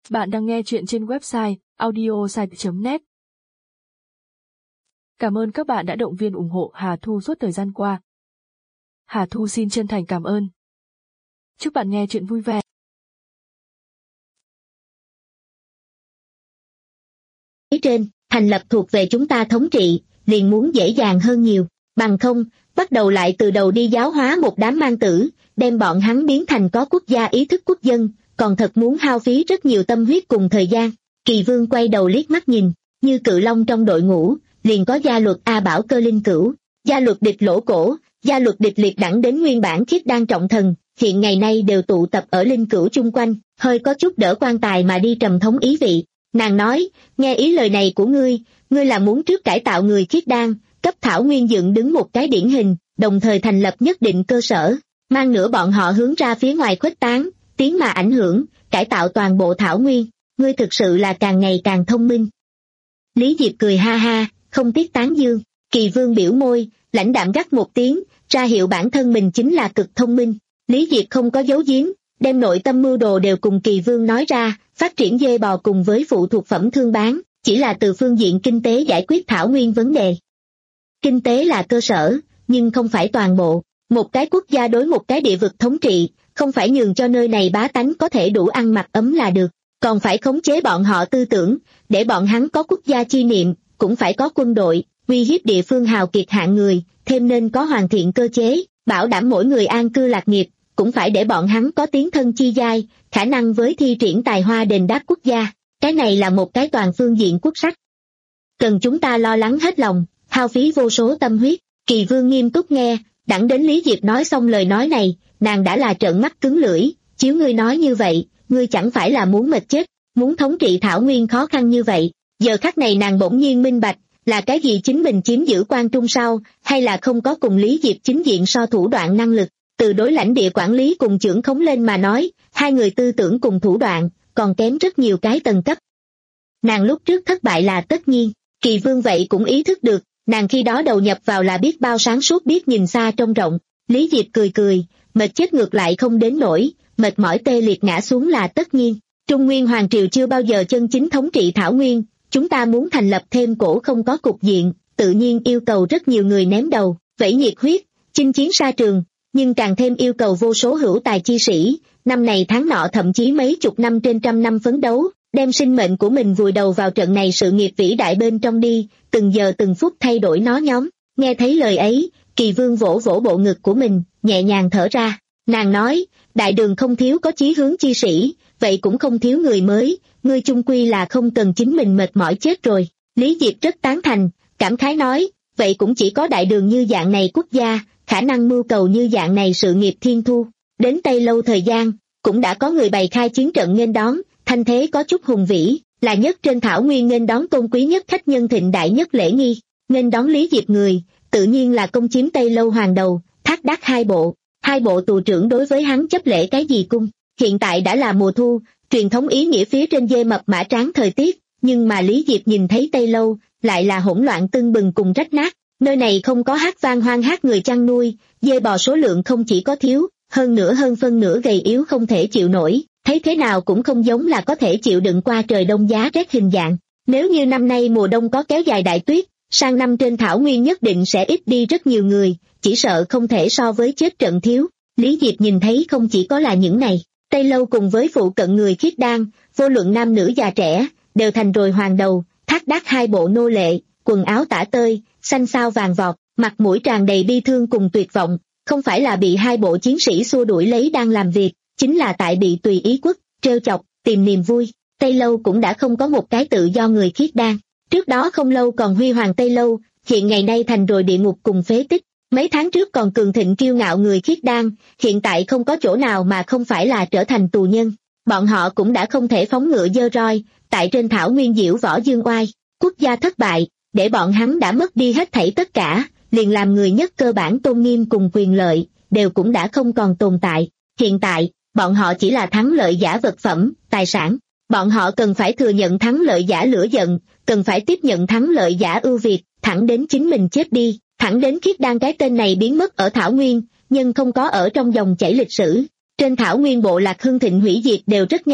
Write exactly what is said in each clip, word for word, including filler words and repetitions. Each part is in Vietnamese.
Bạn đang nghe chuyện trên website audiosite chấm net. Cảm ơn các bạn đã động viên ủng hộ Hà Thu suốt thời gian qua. Hà Thu xin chân thành cảm ơn. Chúc bạn nghe chuyện vui vẻ. Phía trên, thành lập thuộc về chúng ta thống trị, liền muốn dễ dàng hơn nhiều, bằng không, bắt đầu lại từ đầu đi giáo hóa một đám mang tử, đem bọn hắn biến thành có quốc gia ý thức quốc dân, còn thật muốn hao phí rất nhiều tâm huyết cùng thời gian. Kỳ Vương quay đầu liếc mắt nhìn, như cự long trong đội ngũ, liền có gia luật A Bảo Cơ Linh Cửu, gia luật địch Lỗ Cổ, gia luật địch Liệt Đẳng đến nguyên bản Khiết Đan Trọng Thần, hiện ngày nay đều tụ tập ở Linh Cửu chung quanh, hơi có chút đỡ quan tài mà đi trầm thống ý vị. Nàng nói, nghe ý lời này của ngươi, ngươi là muốn trước cải tạo người Khiết Đan, cấp Thảo Nguyên dựng đứng một cái điển hình, đồng thời thành lập nhất định cơ sở, mang nữa bọn họ hướng ra phía ngoài khuếch tán, tiến mà ảnh hưởng, cải tạo toàn bộ Thảo Nguyên, ngươi thực sự là càng ngày càng thông minh. Lý Diệp cười ha ha, không tiếc tán dương. Kỳ Vương biểu môi, lãnh đạm gắt một tiếng, ra hiệu bản thân mình chính là cực thông minh. Lý Diệp không có giấu giếm, đem nội tâm mưu đồ đều cùng Kỳ Vương nói ra, phát triển dê bò cùng với phụ thuộc phẩm thương bán, chỉ là từ phương diện kinh tế giải quyết Thảo Nguyên vấn đề. Kinh tế là cơ sở, nhưng không phải toàn bộ. Một cái quốc gia đối một cái địa vực thống trị, không phải nhường cho nơi này bá tánh có thể đủ ăn mặc ấm là được, còn phải khống chế bọn họ tư tưởng, để bọn hắn có quốc gia chi niệm, cũng phải có quân đội, uy hiếp địa phương hào kiệt hạng người, thêm nên có hoàn thiện cơ chế, bảo đảm mỗi người an cư lạc nghiệp, cũng phải để bọn hắn có tiến thân chi giai, khả năng với thi triển tài hoa đền đáp quốc gia. Cái này là một cái toàn phương diện quốc sách. Cần chúng ta lo lắng hết lòng, hao phí vô số tâm huyết. Kỳ Vương nghiêm túc nghe, đẳng đến Lý Diệp nói xong lời nói này, nàng đã là trợn mắt cứng lưỡi, chiếu ngươi nói như vậy, ngươi chẳng phải là muốn mệt chết, muốn thống trị Thảo Nguyên khó khăn như vậy. Giờ khắc này nàng bỗng nhiên minh bạch, là cái gì chính mình chiếm giữ Quan Trung sau, hay là không có cùng Lý Diệp chính diện so thủ đoạn năng lực, từ đối lãnh địa quản lý cùng trưởng khống lên mà nói, hai người tư tưởng cùng thủ đoạn, còn kém rất nhiều cái tầng cấp. Nàng lúc trước thất bại là tất nhiên, Kỳ Vương vậy cũng ý thức được, nàng khi đó đầu nhập vào là biết bao sáng suốt biết nhìn xa trông rộng. Lý Diệp cười cười, mệt chết ngược lại không đến nỗi, mệt mỏi tê liệt ngã xuống là tất nhiên. Trung Nguyên Hoàng Triều chưa bao giờ chân chính thống trị Thảo Nguyên, chúng ta muốn thành lập thêm cổ không có cục diện, tự nhiên yêu cầu rất nhiều người ném đầu, vẫy nhiệt huyết, chinh chiến xa trường, nhưng càng thêm yêu cầu vô số hữu tài chi sĩ, năm này tháng nọ thậm chí mấy chục năm trên trăm năm phấn đấu, đem sinh mệnh của mình vùi đầu vào trận này sự nghiệp vĩ đại bên trong đi, từng giờ từng phút thay đổi nó nhóm. Nghe thấy lời ấy, Kỳ Vương vỗ vỗ bộ ngực của mình, nhẹ nhàng thở ra. Nàng nói, đại đường không thiếu có chí hướng chi sĩ, vậy cũng không thiếu người mới, ngươi chung quy là không cần chính mình mệt mỏi chết rồi. Lý Diệp rất tán thành, cảm khái nói, vậy cũng chỉ có đại đường như dạng này quốc gia, khả năng mưu cầu như dạng này sự nghiệp thiên thu. Đến Tây Lâu thời gian, cũng đã có người bày khai chiến trận nghênh đón, thanh thế có chút hùng vĩ, là nhất trên Thảo Nguyên nghênh đón tôn quý nhất khách nhân thịnh đại nhất lễ nghi. Nghênh đón Lý Diệp người, tự nhiên là công chiếm Tây Lâu hoàng đầu, Thác Đác hai bộ. Hai bộ tù trưởng đối với hắn chấp lễ cái gì cung. Hiện tại đã là mùa thu, truyền thống ý nghĩa phía trên dê mập mã tráng thời tiết, nhưng mà Lý Diệp nhìn thấy Tây Lâu, lại là hỗn loạn tưng bừng cùng rách nát. Nơi này không có hát vang hoang hát người chăn nuôi, dê bò số lượng không chỉ có thiếu, hơn nữa hơn phân nửa gầy yếu không thể chịu nổi, thấy thế nào cũng không giống là có thể chịu đựng qua trời đông giá rét hình dạng. Nếu như năm nay mùa đông có kéo dài đại tuyết, sang năm trên Thảo Nguyên nhất định sẽ ít đi rất nhiều người, chỉ sợ không thể so với chết trận thiếu. Lý Diệp nhìn thấy không chỉ có là những này, Tây Lâu cùng với phụ cận người Khiết Đan, vô luận nam nữ già trẻ, đều thành rồi hoàng đầu, Thác Đác hai bộ nô lệ, quần áo tả tơi, xanh xao vàng vọt, mặt mũi tràn đầy bi thương cùng tuyệt vọng, không phải là bị hai bộ chiến sĩ xua đuổi lấy đang làm việc, chính là tại bị tùy ý quất, trêu chọc, tìm niềm vui. Tây Lâu cũng đã không có một cái tự do người Khiết Đan. Trước đó không lâu còn huy hoàng Tây Lâu, hiện ngày nay thành rồi địa ngục cùng phế tích. Mấy tháng trước còn cường thịnh kiêu ngạo người Khiết Đan, hiện tại không có chỗ nào mà không phải là trở thành tù nhân. Bọn họ cũng đã không thể phóng ngựa dơ roi, tại trên Thảo Nguyên diễu võ dương oai. Quốc gia thất bại, để bọn hắn đã mất đi hết thảy tất cả, liền làm người nhất cơ bản tôn nghiêm cùng quyền lợi, đều cũng đã không còn tồn tại. Hiện tại, bọn họ chỉ là thắng lợi giả vật phẩm, tài sản. Bọn họ cần phải thừa nhận thắng lợi giả lửa giận, cần phải tiếp nhận thắng lợi giả ưu việt, thẳng đến chính mình chết đi, thẳng đến Khiết Đan cái tên này biến mất ở Thảo Nguyên, nhưng không có ở trong dòng chảy lịch sử. Trên Thảo Nguyên bộ lạc hưng thịnh hủy diệt đều rất nhanh,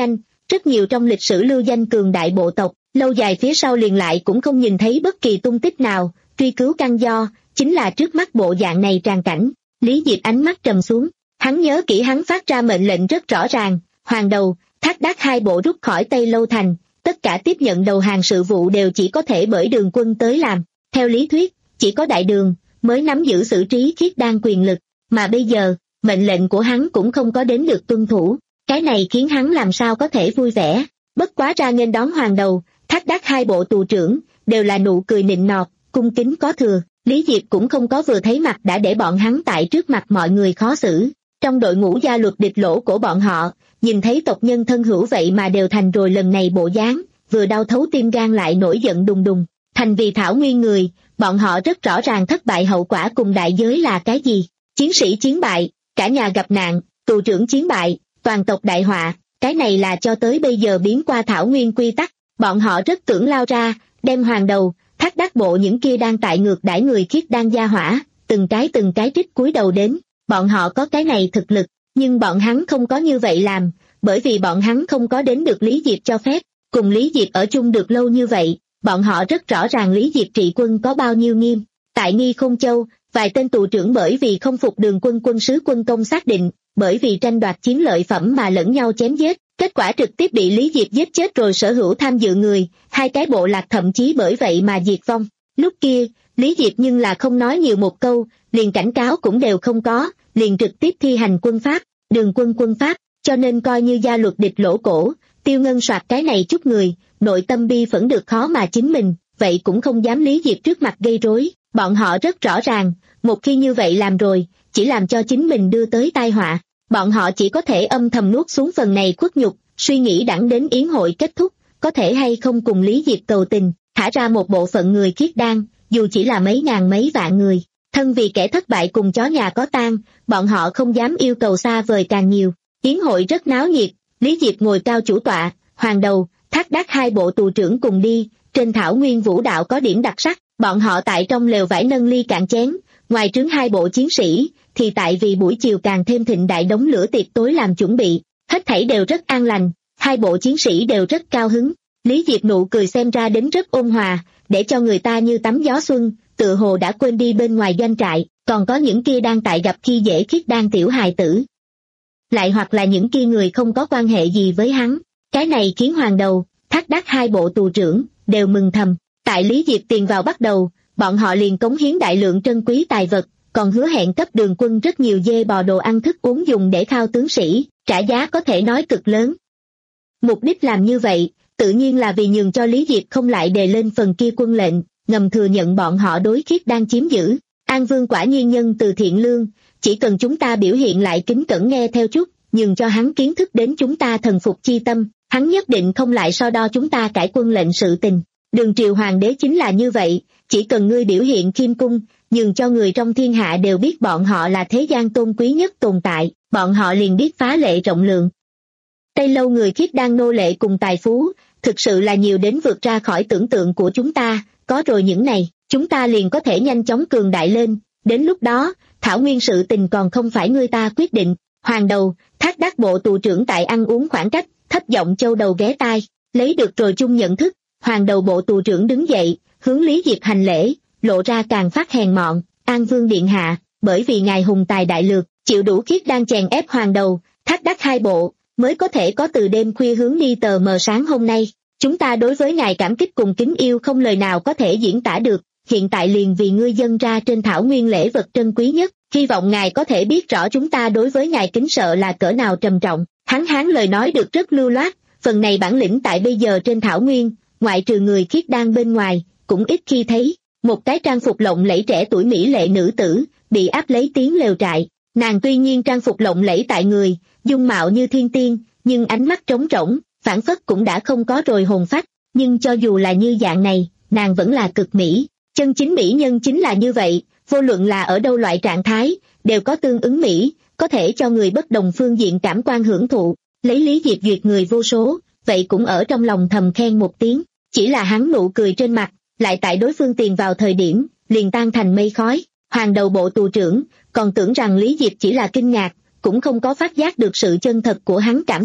rất nhiều trong lịch sử lưu danh cường đại bộ tộc, lâu dài phía sau liền lại cũng không nhìn thấy bất kỳ tung tích nào, truy cứu căn do, chính là trước mắt bộ dạng này tràn cảnh. Lý Diệp ánh mắt trầm xuống, hắn nhớ kỹ hắn phát ra mệnh lệnh rất rõ ràng, Hoàng Đầu, Thác Đác hai bộ rút khỏi Tây Lâu Thành, tất cả tiếp nhận đầu hàng sự vụ đều chỉ có thể bởi Đường Quân tới làm. Theo lý thuyết, chỉ có Đại Đường mới nắm giữ xử trí khiết đan quyền lực, mà bây giờ, mệnh lệnh của hắn cũng không có đến được tuân thủ, cái này khiến hắn làm sao có thể vui vẻ. Bất quá ra nghênh đón Hoàng Đầu, Thác Đác hai bộ tù trưởng, đều là nụ cười nịnh nọt, cung kính có thừa. Lý Diệp cũng không có vừa thấy mặt đã để bọn hắn tại trước mặt mọi người khó xử. Trong đội ngũ gia luật địch lỗ của bọn họ, nhìn thấy tộc nhân thân hữu vậy mà đều thành rồi lần này bộ dáng, vừa đau thấu tim gan lại nổi giận đùng đùng. Thành vì thảo nguyên người, bọn họ rất rõ ràng thất bại hậu quả cùng đại giới là cái gì. Chiến sĩ chiến bại, cả nhà gặp nạn, tù trưởng chiến bại, toàn tộc đại họa, cái này là cho tới bây giờ biến qua thảo nguyên quy tắc. Bọn họ rất tưởng lao ra, đem Hoàng Đầu, Thác Đác bộ những kia đang tại ngược đãi người khiết đan gia hỏa, từng cái từng cái trích cúi đầu đến. Bọn họ có cái này thực lực, nhưng bọn hắn không có như vậy làm, bởi vì bọn hắn không có đến được Lý Diệp cho phép. Cùng Lý Diệp ở chung được lâu như vậy, bọn họ rất rõ ràng Lý Diệp trị quân có bao nhiêu nghiêm. Tại Nghi Khôn Châu, vài tên tù trưởng bởi vì không phục Đường Quân quân sứ quân công xác định, bởi vì tranh đoạt chiến lợi phẩm mà lẫn nhau chém giết, kết quả trực tiếp bị Lý Diệp giết chết rồi sở hữu tham dự người, hai cái bộ lạc thậm chí bởi vậy mà diệt vong. Lúc kia, Lý Diệp nhưng là không nói nhiều một câu, liền cảnh cáo cũng đều không có, liền trực tiếp thi hành quân pháp, Đường Quân quân pháp, cho nên coi như gia luật địch lỗ cổ, Tiêu Ngân soạt cái này chút người, nội tâm bi phẫn được khó mà chính mình, vậy cũng không dám Lý Diệp trước mặt gây rối. Bọn họ rất rõ ràng, một khi như vậy làm rồi, chỉ làm cho chính mình đưa tới tai họa. Bọn họ chỉ có thể âm thầm nuốt xuống phần này khuất nhục, suy nghĩ đẳng đến yến hội kết thúc, có thể hay không cùng Lý Diệp cầu tình, thả ra một bộ phận người khiết đan, dù chỉ là mấy ngàn mấy vạn người. Thân vì kẻ thất bại cùng chó nhà có tang, bọn họ không dám yêu cầu xa vời càng nhiều. Yến hội rất náo nhiệt, Lý Diệp ngồi cao chủ tọa, Hoàng Đầu, Thác Đác hai bộ tù trưởng cùng đi, trên thảo nguyên vũ đạo có điểm đặc sắc, bọn họ tại trong lều vải nâng ly cạn chén, ngoài trướng hai bộ chiến sĩ, thì tại vì buổi chiều càng thêm thịnh đại đống lửa tiệc tối làm chuẩn bị, hết thảy đều rất an lành, hai bộ chiến sĩ đều rất cao hứng. Lý Diệp nụ cười xem ra đến rất ôn hòa, để cho người ta như tắm gió xuân, tựa hồ đã quên đi bên ngoài doanh trại, còn có những kia đang tại gặp khi dễ khiết đan tiểu hài tử. Lại hoặc là những kia người không có quan hệ gì với hắn, cái này khiến Hoàng Đầu, Thác Đác hai bộ tù trưởng, đều mừng thầm. Tại Lý Diệp tiền vào bắt đầu, bọn họ liền cống hiến đại lượng trân quý tài vật, còn hứa hẹn cấp Đường Quân rất nhiều dê bò đồ ăn thức uống dùng để khao tướng sĩ, trả giá có thể nói cực lớn. Mục đích làm như vậy, tự nhiên là vì nhường cho Lý Diệp không lại đề lên phần kia quân lệnh, ngầm thừa nhận bọn họ đối khiết đang chiếm giữ. An Vương quả nhiên nhân từ thiện lương, chỉ cần chúng ta biểu hiện lại kính cẩn nghe theo chút, nhường cho hắn kiến thức đến chúng ta thần phục chi tâm, hắn nhất định không lại so đo chúng ta cải quân lệnh sự tình. Đường triều hoàng đế chính là như vậy, chỉ cần ngươi biểu hiện khiêm cung, nhường cho người trong thiên hạ đều biết bọn họ là thế gian tôn quý nhất tồn tại, bọn họ liền biết phá lệ rộng lượng. Tây Lâu người khiết đang nô lệ cùng tài phú, thực sự là nhiều đến vượt ra khỏi tưởng tượng của chúng ta, có rồi những này, chúng ta liền có thể nhanh chóng cường đại lên, đến lúc đó, thảo nguyên sự tình còn không phải ngươi ta quyết định. Hoàng Đầu, Thác Đác bộ tù trưởng tại ăn uống khoảng cách, thấp giọng châu đầu ghé tai, lấy được rồi chung nhận thức. Hoàng Đầu bộ tù trưởng đứng dậy, hướng Lý Diệp hành lễ, lộ ra càng phát hèn mọn. An Vương điện hạ, bởi vì ngài hùng tài đại lược, chịu đủ khiết đang chèn ép Hoàng Đầu, Thác Đác hai bộ, mới có thể có từ đêm khuya hướng đi tờ mờ sáng hôm nay. Chúng ta đối với ngài cảm kích cùng kính yêu không lời nào có thể diễn tả được, hiện tại liền vì ngươi dâng ra trên thảo nguyên lễ vật trân quý nhất, hy vọng ngài có thể biết rõ chúng ta đối với ngài kính sợ là cỡ nào trầm trọng. Hắn hán lời nói được rất lưu loát, phần này bản lĩnh tại bây giờ trên thảo nguyên, ngoại trừ người khiết đan bên ngoài, cũng ít khi thấy. Một cái trang phục lộng lẫy trẻ tuổi mỹ lệ nữ tử, bị áp lấy tiếng lều trại. Nàng tuy nhiên trang phục lộng lẫy tại người, dung mạo như thiên tiên, nhưng ánh mắt trống rỗng, phảng phất cũng đã không có rồi hồn phách. Nhưng cho dù là như dạng này, nàng vẫn là cực mỹ. Chân chính mỹ nhân chính là như vậy, vô luận là ở đâu loại trạng thái, đều có tương ứng mỹ, có thể cho người bất đồng phương diện cảm quan hưởng thụ. Lấy Lý Diệp duyệt người vô số, vậy cũng ở trong lòng thầm khen một tiếng, chỉ là hắn nụ cười trên mặt, lại tại đối phương tiền vào thời điểm, liền tan thành mây khói. Hoàng Đầu bộ tù trưởng, còn tưởng rằng Lý Diệp chỉ là kinh ngạc, cũng không có phát giác được sự chân thật của hắn cảm xúc,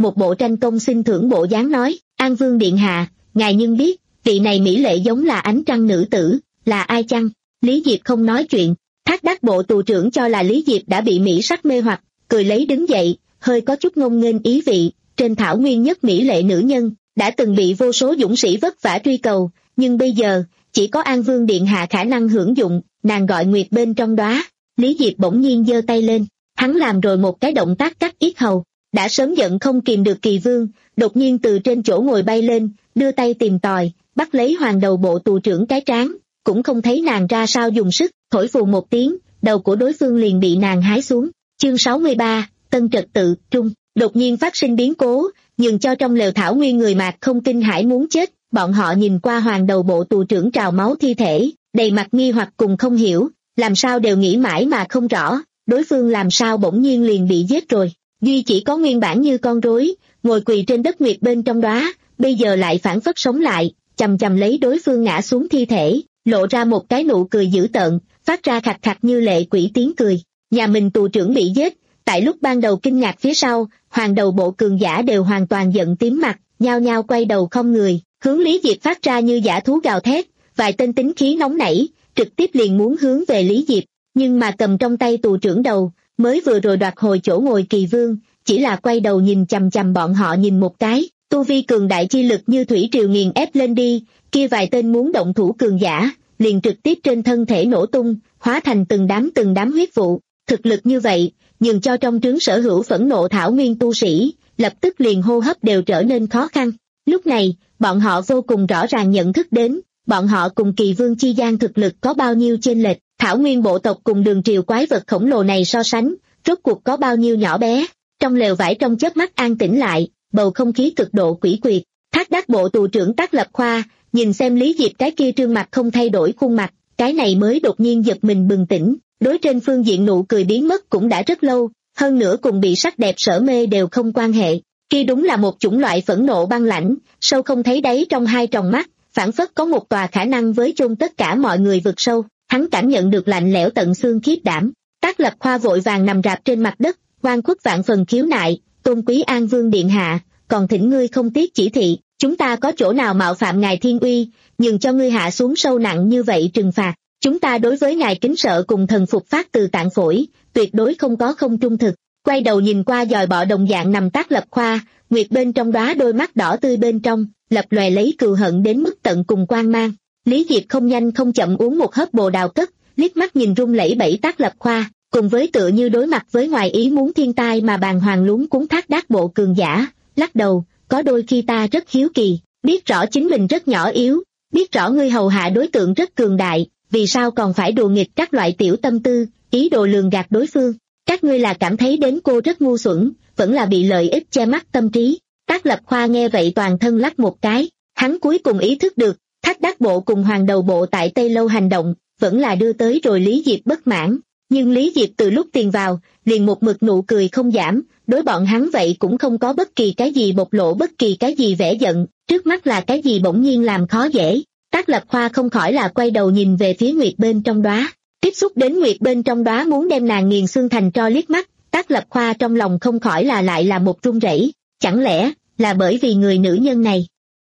một bộ tranh công xin thưởng bộ dáng nói, An Vương điện hạ, ngài nhưng biết, vị này mỹ lệ giống là ánh trăng nữ tử, là ai chăng? Lý Diệp không nói chuyện, Thác Đắc bộ tù trưởng cho là Lý Diệp đã bị mỹ sắc mê hoặc, cười lấy đứng dậy, hơi có chút ngông nghênh ý vị, trên thảo nguyên nhất mỹ lệ nữ nhân, đã từng bị vô số dũng sĩ vất vả truy cầu, nhưng bây giờ, chỉ có An Vương điện hạ khả năng hưởng dụng, nàng gọi Nguyệt bên trong đóa. Lý Diệp bỗng nhiên giơ tay lên, hắn làm rồi một cái động tác cắt yết hầu, đã sớm giận không kìm được Kỳ Vương, đột nhiên từ trên chỗ ngồi bay lên, đưa tay tìm tòi, bắt lấy hoàng đầu bộ tù trưởng cái trán, cũng không thấy nàng ra sao dùng sức, thổi phù một tiếng, đầu của đối phương liền bị nàng hái xuống. Chương sáu mươi ba, Tân trật tự, trung, đột nhiên phát sinh biến cố, nhưng cho trong lều thảo nguyên người Mạc không kinh hãi muốn chết, bọn họ nhìn qua hoàng đầu bộ tù trưởng trào máu thi thể, đầy mặt nghi hoặc cùng không hiểu, làm sao đều nghĩ mãi mà không rõ, đối phương làm sao bỗng nhiên liền bị giết rồi. Duy chỉ có nguyên bản như con rối, ngồi quỳ trên đất Nguyệt bên trong đóa, bây giờ lại phản phất sống lại, chầm chầm lấy đối phương ngã xuống thi thể, lộ ra một cái nụ cười dữ tợn, phát ra khạch khạch như lệ quỷ tiếng cười. Nhà mình tù trưởng bị giết, tại lúc ban đầu kinh ngạc phía sau, hoàng đầu bộ cường giả đều hoàn toàn giận tím mặt, nhao nhao quay đầu không người, hướng Lý Diệp phát ra như dã thú gào thét, vài tên tính khí nóng nảy, trực tiếp liền muốn hướng về Lý Diệp, nhưng mà cầm trong tay tù trưởng đầu, mới vừa rồi đoạt hồi chỗ ngồi Kỳ Vương, chỉ là quay đầu nhìn chằm chằm bọn họ nhìn một cái, tu vi cường đại chi lực như thủy triều nghiền ép lên đi, kia vài tên muốn động thủ cường giả, liền trực tiếp trên thân thể nổ tung, hóa thành từng đám từng đám huyết vụ, thực lực như vậy, nhưng cho trong trướng sở hữu phẫn nộ thảo nguyên tu sĩ, lập tức liền hô hấp đều trở nên khó khăn. Lúc này, bọn họ vô cùng rõ ràng nhận thức đến, bọn họ cùng Kỳ Vương chi gian thực lực có bao nhiêu chênh lệch, thảo nguyên bộ tộc cùng đường triều quái vật khổng lồ này so sánh, rốt cuộc có bao nhiêu nhỏ bé. Trong lều vải trong chớp mắt an tĩnh lại, bầu không khí cực độ quỷ quyệt. Thác Đắc bộ tù trưởng Tác Lập Khoa, nhìn xem Lý Diệp cái kia trương mặt không thay đổi khuôn mặt, cái này mới đột nhiên giật mình bừng tỉnh, đối trên phương diện nụ cười biến mất cũng đã rất lâu, hơn nữa cùng bị sắc đẹp sở mê đều không quan hệ. Kia đúng là một chủng loại phẫn nộ băng lãnh, sâu không thấy đáy trong hai tròng mắt, phảng phất có một tòa khả năng với chôn tất cả mọi người vực sâu. Hắn cảm nhận được lạnh lẽo tận xương khiếp đảm. Tác Lập Khoa vội vàng nằm rạp trên mặt đất, oan khuất vạn phần khiếu nại, tôn quý An Vương điện hạ, còn thỉnh ngươi không tiếc chỉ thị, chúng ta có chỗ nào mạo phạm ngài thiên uy, nhưng cho ngươi hạ xuống sâu nặng như vậy trừng phạt, chúng ta đối với ngài kính sợ cùng thần phục phát từ tạng phổi, tuyệt đối không có không trung thực. Quay đầu nhìn qua dòi bọ đồng dạng nằm Tác Lập Khoa, Nguyệt bên trong đóa đôi mắt đỏ tươi bên trong, lập lòe lấy cừu hận đến mức tận cùng quang mang. Lý Diệp không nhanh không chậm uống một hớp bồ đào cất, liếc mắt nhìn run lẩy bẩy Tác Lập Khoa, cùng với tựa như đối mặt với ngoài ý muốn thiên tai mà bàng hoàng luống cuống Thác Đắc bộ cường giả, lắc đầu, có đôi khi ta rất hiếu kỳ, biết rõ chính mình rất nhỏ yếu, biết rõ ngươi hầu hạ đối tượng rất cường đại, vì sao còn phải đùa nghịch các loại tiểu tâm tư, ý đồ lường gạt đối phương, các ngươi là cảm thấy đến cô rất ngu xuẩn, vẫn là bị lợi ích che mắt tâm trí. Tác Lập Khoa nghe vậy toàn thân lắc một cái, hắn cuối cùng ý thức được, Thác Đắc bộ cùng hoàng đầu bộ tại Tây Lâu hành động, vẫn là đưa tới rồi Lý Diệp bất mãn, nhưng Lý Diệp từ lúc tiền vào, liền một mực nụ cười không giảm, đối bọn hắn vậy cũng không có bất kỳ cái gì bộc lộ bất kỳ cái gì vẻ giận, trước mắt là cái gì bỗng nhiên làm khó dễ. Tác Lập Khoa không khỏi là quay đầu nhìn về phía Nguyệt bên trong đóa, tiếp xúc đến Nguyệt bên trong đóa muốn đem nàng nghiền xương thành tro liếc mắt, Tác Lập Khoa trong lòng không khỏi là lại là một run rẩy, chẳng lẽ là bởi vì người nữ nhân này.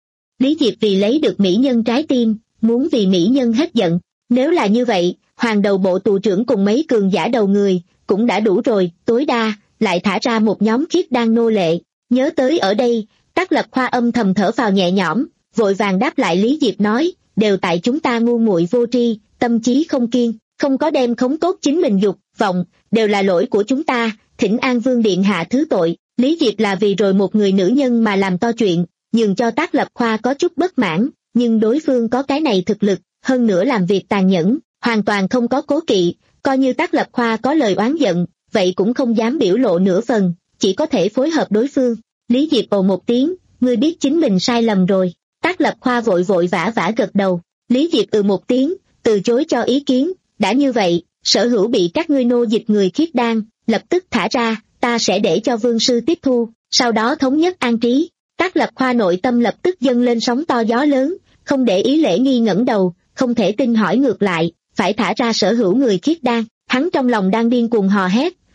Lý Diệp vì lấy được mỹ nhân trái tim, muốn vì mỹ nhân hết giận, nếu là như vậy, hoàng đầu bộ tù trưởng cùng mấy cường giả đầu người, cũng đã đủ rồi, tối đa, lại thả ra một nhóm khiết đan nô lệ. Nhớ tới ở đây, Tác Lập Khoa âm thầm thở phào nhẹ nhõm, vội vàng đáp lại Lý Diệp nói, đều tại chúng ta ngu muội vô tri, tâm trí không kiên, không có đem khống tốt chính mình dục, vọng, đều là lỗi của chúng ta, thỉnh An Vương điện hạ thứ tội. Lý Diệp là vì rồi một người nữ nhân mà làm to chuyện, nhường cho Tác Lập Khoa có chút bất mãn, nhưng đối phương có cái này thực lực, hơn nữa làm việc tàn nhẫn, hoàn toàn không có cố kỵ, coi như Tác Lập Khoa có lời oán giận, vậy cũng không dám biểu lộ nửa phần, chỉ có thể phối hợp đối phương. Lý Diệp ồ một tiếng, ngươi biết chính mình sai lầm rồi. Tác Lập Khoa vội vội vã vã gật đầu. Lý Diệp ừ một tiếng, từ chối cho ý kiến, đã như vậy, sở hữu bị các ngươi nô dịch người khiết đan, lập tức thả ra, ta sẽ để cho vương sư tiếp thu, sau đó thống nhất an trí. Tác Lập Khoa nội tâm lập tức dâng lên sóng to gió lớn, không để ý lễ nghi ngẩng đầu, không thể tin hỏi ngược lại, phải thả ra sở hữu người khiết đan. Hắn trong lòng đang điên cuồng hò hét,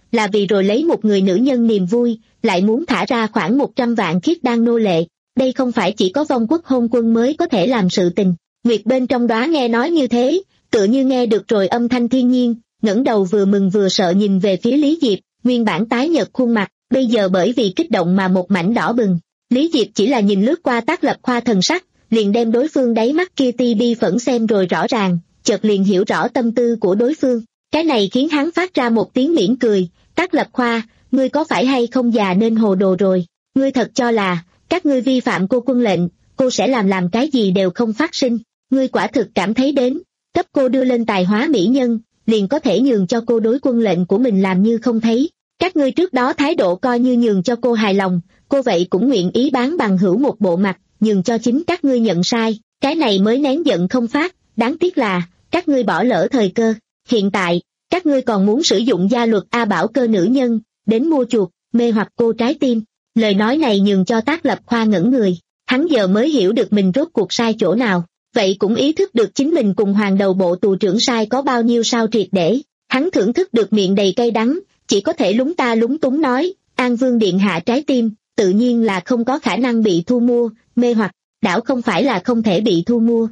là vì rồi lấy một người nữ nhân niềm vui, lại muốn thả ra khoảng một trăm vạn khiết đan nô lệ. Đây không phải chỉ có vong quốc hôn quân mới có thể làm sự tình. Nguyệt bên trong đó nghe nói như thế, tựa như nghe được rồi âm thanh thiên nhiên, ngẩng đầu vừa mừng vừa sợ nhìn về phía Lý Diệp, nguyên bản tái nhợt khuôn mặt, bây giờ bởi vì kích động mà một mảnh đỏ bừng. Lý Diệp chỉ là nhìn lướt qua Tác Lập Khoa thần sắc, liền đem đối phương đáy mắt kia ti bi phẫn xem rồi rõ ràng, chợt liền hiểu rõ tâm tư của đối phương. Cái này khiến hắn phát ra một tiếng mỉm cười, Tác Lập Khoa, ngươi có phải hay không già nên hồ đồ rồi, ngươi thật cho là, các ngươi vi phạm cô quân lệnh, cô sẽ làm làm cái gì đều không phát sinh, ngươi quả thực cảm thấy đến, cấp cô đưa lên tài hóa mỹ nhân, liền có thể nhường cho cô đối quân lệnh của mình làm như không thấy. Các ngươi trước đó thái độ coi như nhường cho cô hài lòng, cô vậy cũng nguyện ý bán bằng hữu một bộ mặt, nhường cho chính các ngươi nhận sai, cái này mới nén giận không phát, đáng tiếc là, các ngươi bỏ lỡ thời cơ. Hiện tại, các ngươi còn muốn sử dụng gia luật A Bảo cơ nữ nhân, đến mua chuộc, mê hoặc cô trái tim. Lời nói này nhường cho Tác Lập Khoa ngẩn người, hắn giờ mới hiểu được mình rốt cuộc sai chỗ nào, vậy cũng ý thức được chính mình cùng hoàng đầu bộ tù trưởng sai có bao nhiêu sao triệt để. Hắn thưởng thức được miệng đầy cay đắng, chỉ có thể lúng ta lúng túng nói, An Vương điện hạ trái tim, tự nhiên là không có khả năng bị thu mua, mê hoặc, đảo không phải là không thể bị thu mua.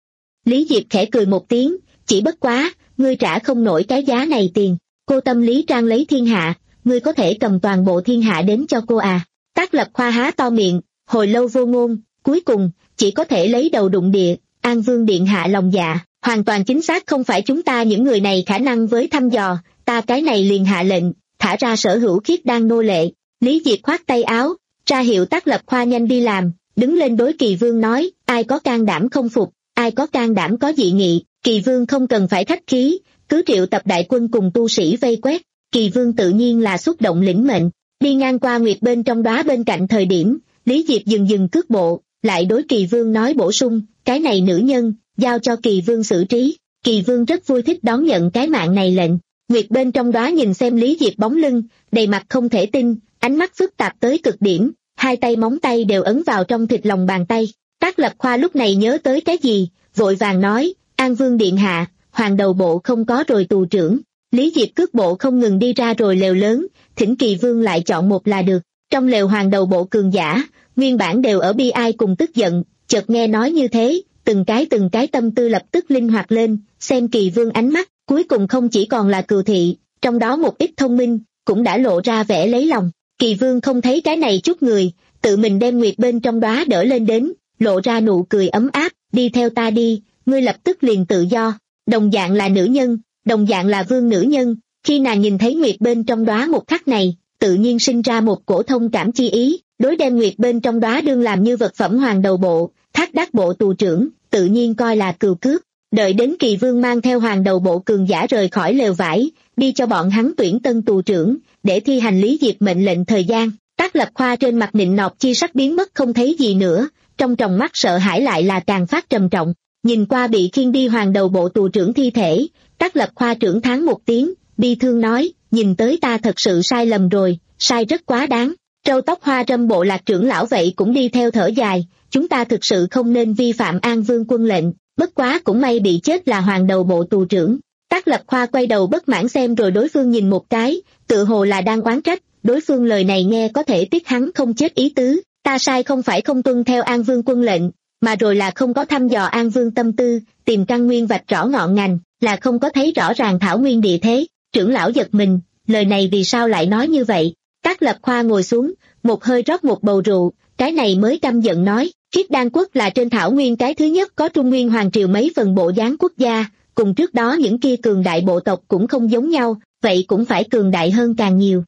Lý Diệp khẽ cười một tiếng, chỉ bất quá, ngươi trả không nổi cái giá này tiền, cô tâm lý trang lấy thiên hạ, ngươi có thể cầm toàn bộ thiên hạ đến cho cô à. Tác Lập Khoa há to miệng, hồi lâu vô ngôn, cuối cùng, chỉ có thể lấy đầu đụng địa, An Vương điện hạ lòng dạ, hoàn toàn chính xác không phải chúng ta những người này khả năng với thăm dò, ta cái này liền hạ lệnh, thả ra sở hữu khiết đan nô lệ. Lý Diệp khoát tay áo, ra hiệu Tác Lập Khoa nhanh đi làm, đứng lên đối Kỳ Vương nói, ai có can đảm không phục, ai có can đảm có dị nghị. Kỳ Vương không cần phải khách khí, cứ triệu tập đại quân cùng tu sĩ vây quét. Kỳ Vương tự nhiên là xúc động lĩnh mệnh, đi ngang qua Nguyệt bên trong đóa bên cạnh thời điểm, Lý Diệp dừng dừng cước bộ, lại đối Kỳ Vương nói bổ sung, cái này nữ nhân, giao cho Kỳ Vương xử trí. Kỳ Vương rất vui thích đón nhận cái mạng này lệnh. Nguyệt bên trong đóa nhìn xem Lý Diệp bóng lưng, đầy mặt không thể tin, ánh mắt phức tạp tới cực điểm, hai tay móng tay đều ấn vào trong thịt lòng bàn tay. Tác Lập Khoa lúc này nhớ tới cái gì, vội vàng nói, An Vương điện hạ, hoàng đầu bộ không có rồi tù trưởng. Lý Diệp cước bộ không ngừng đi ra rồi lều lớn, thỉnh Kỳ Vương lại chọn một là được. Trong lều hoàng đầu bộ cường giả, nguyên bản đều ở bi ai cùng tức giận, chợt nghe nói như thế, từng cái từng cái tâm tư lập tức linh hoạt lên, xem Kỳ Vương ánh mắt, cuối cùng không chỉ còn là cừu thị, trong đó một ít thông minh, cũng đã lộ ra vẻ lấy lòng. Kỳ Vương không thấy cái này chút người, tự mình đem Nguyệt bên trong đóa đỡ lên đến, lộ ra nụ cười ấm áp, đi theo ta đi, ngươi lập tức liền tự do. Đồng dạng là nữ nhân, đồng dạng là vương nữ nhân, khi nàng nhìn thấy Nguyệt bên trong đóa một khắc này, tự nhiên sinh ra một cổ thông cảm chi ý, đối đem Nguyệt bên trong đóa đương làm như vật phẩm hoàng đầu bộ, thác đắc bộ tù trưởng, tự nhiên coi là cừu cướp. Đợi đến Kỳ Vương mang theo hoàng đầu bộ cường giả rời khỏi lều vải, đi cho bọn hắn tuyển tân tù trưởng, để thi hành Lý Diệp mệnh lệnh thời gian, Tác Lập Khoa trên mặt nịnh nọt chi sắc biến mất không thấy gì nữa, trong tròng mắt sợ hãi lại là càng phát trầm trọng. Nhìn qua bị khiêng đi hoàng đầu bộ tù trưởng thi thể, Tác Lập Khoa trưởng thán một tiếng, bi thương nói, nhìn tới ta thật sự sai lầm rồi, sai rất quá đáng. Trâu tóc hoa râm bộ lạc trưởng lão vậy cũng đi theo thở dài, chúng ta thực sự không nên vi phạm An Vương quân lệnh, bất quá cũng may bị chết là hoàng đầu bộ tù trưởng. Tác Lập Khoa quay đầu bất mãn xem rồi đối phương nhìn một cái, tự hồ là đang oán trách, đối phương lời này nghe có thể tiếc hắn không chết ý tứ, ta sai không phải không tuân theo An Vương quân lệnh, mà rồi là không có thăm dò An Vương tâm tư, tìm căn nguyên vạch rõ ngọn ngành, là không có thấy rõ ràng thảo nguyên địa thế. Trưởng lão giật mình, lời này vì sao lại nói như vậy? Tác Lập Khoa ngồi xuống, một hơi rót một bầu rượu, cái này mới căm giận nói, Khiết Đan quốc là trên thảo nguyên cái thứ nhất có Trung Nguyên hoàng triều mấy phần bộ dáng quốc gia, cùng trước đó những kia cường đại bộ tộc cũng không giống nhau, vậy cũng phải cường đại hơn càng nhiều.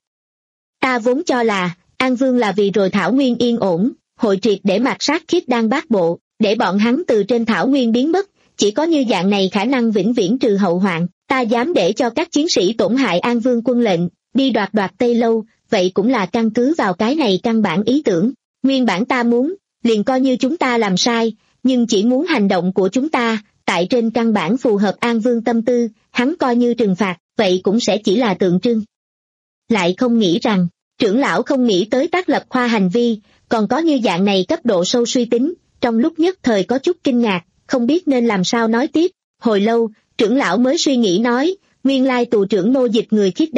Ta vốn cho là, An Vương là vì rồi thảo nguyên yên ổn, hội triệt để mạt sát Khiết Đan bát bộ, để bọn hắn từ trên thảo nguyên biến mất, chỉ có như dạng này khả năng vĩnh viễn trừ hậu hoạn, ta dám để cho các chiến sĩ tổn hại An Vương quân lệnh, đi đoạt đoạt Tây Lâu, vậy cũng là căn cứ vào cái này căn bản ý tưởng. Nguyên bản ta muốn, liền coi như chúng ta làm sai, nhưng chỉ muốn hành động của chúng ta, tại trên căn bản phù hợp An Vương tâm tư, hắn coi như trừng phạt, vậy cũng sẽ chỉ là tượng trưng. Lại không nghĩ rằng, trưởng lão không nghĩ tới Tác Lập Khoa hành vi, còn có như dạng này cấp độ sâu suy tính, trong lúc nhất thời có chút kinh ngạc, không biết nên làm sao nói tiếp. Hồi lâu, trưởng lão mới suy nghĩ nói, nguyên lai tù trưởng nô dịch người Khiết Đan,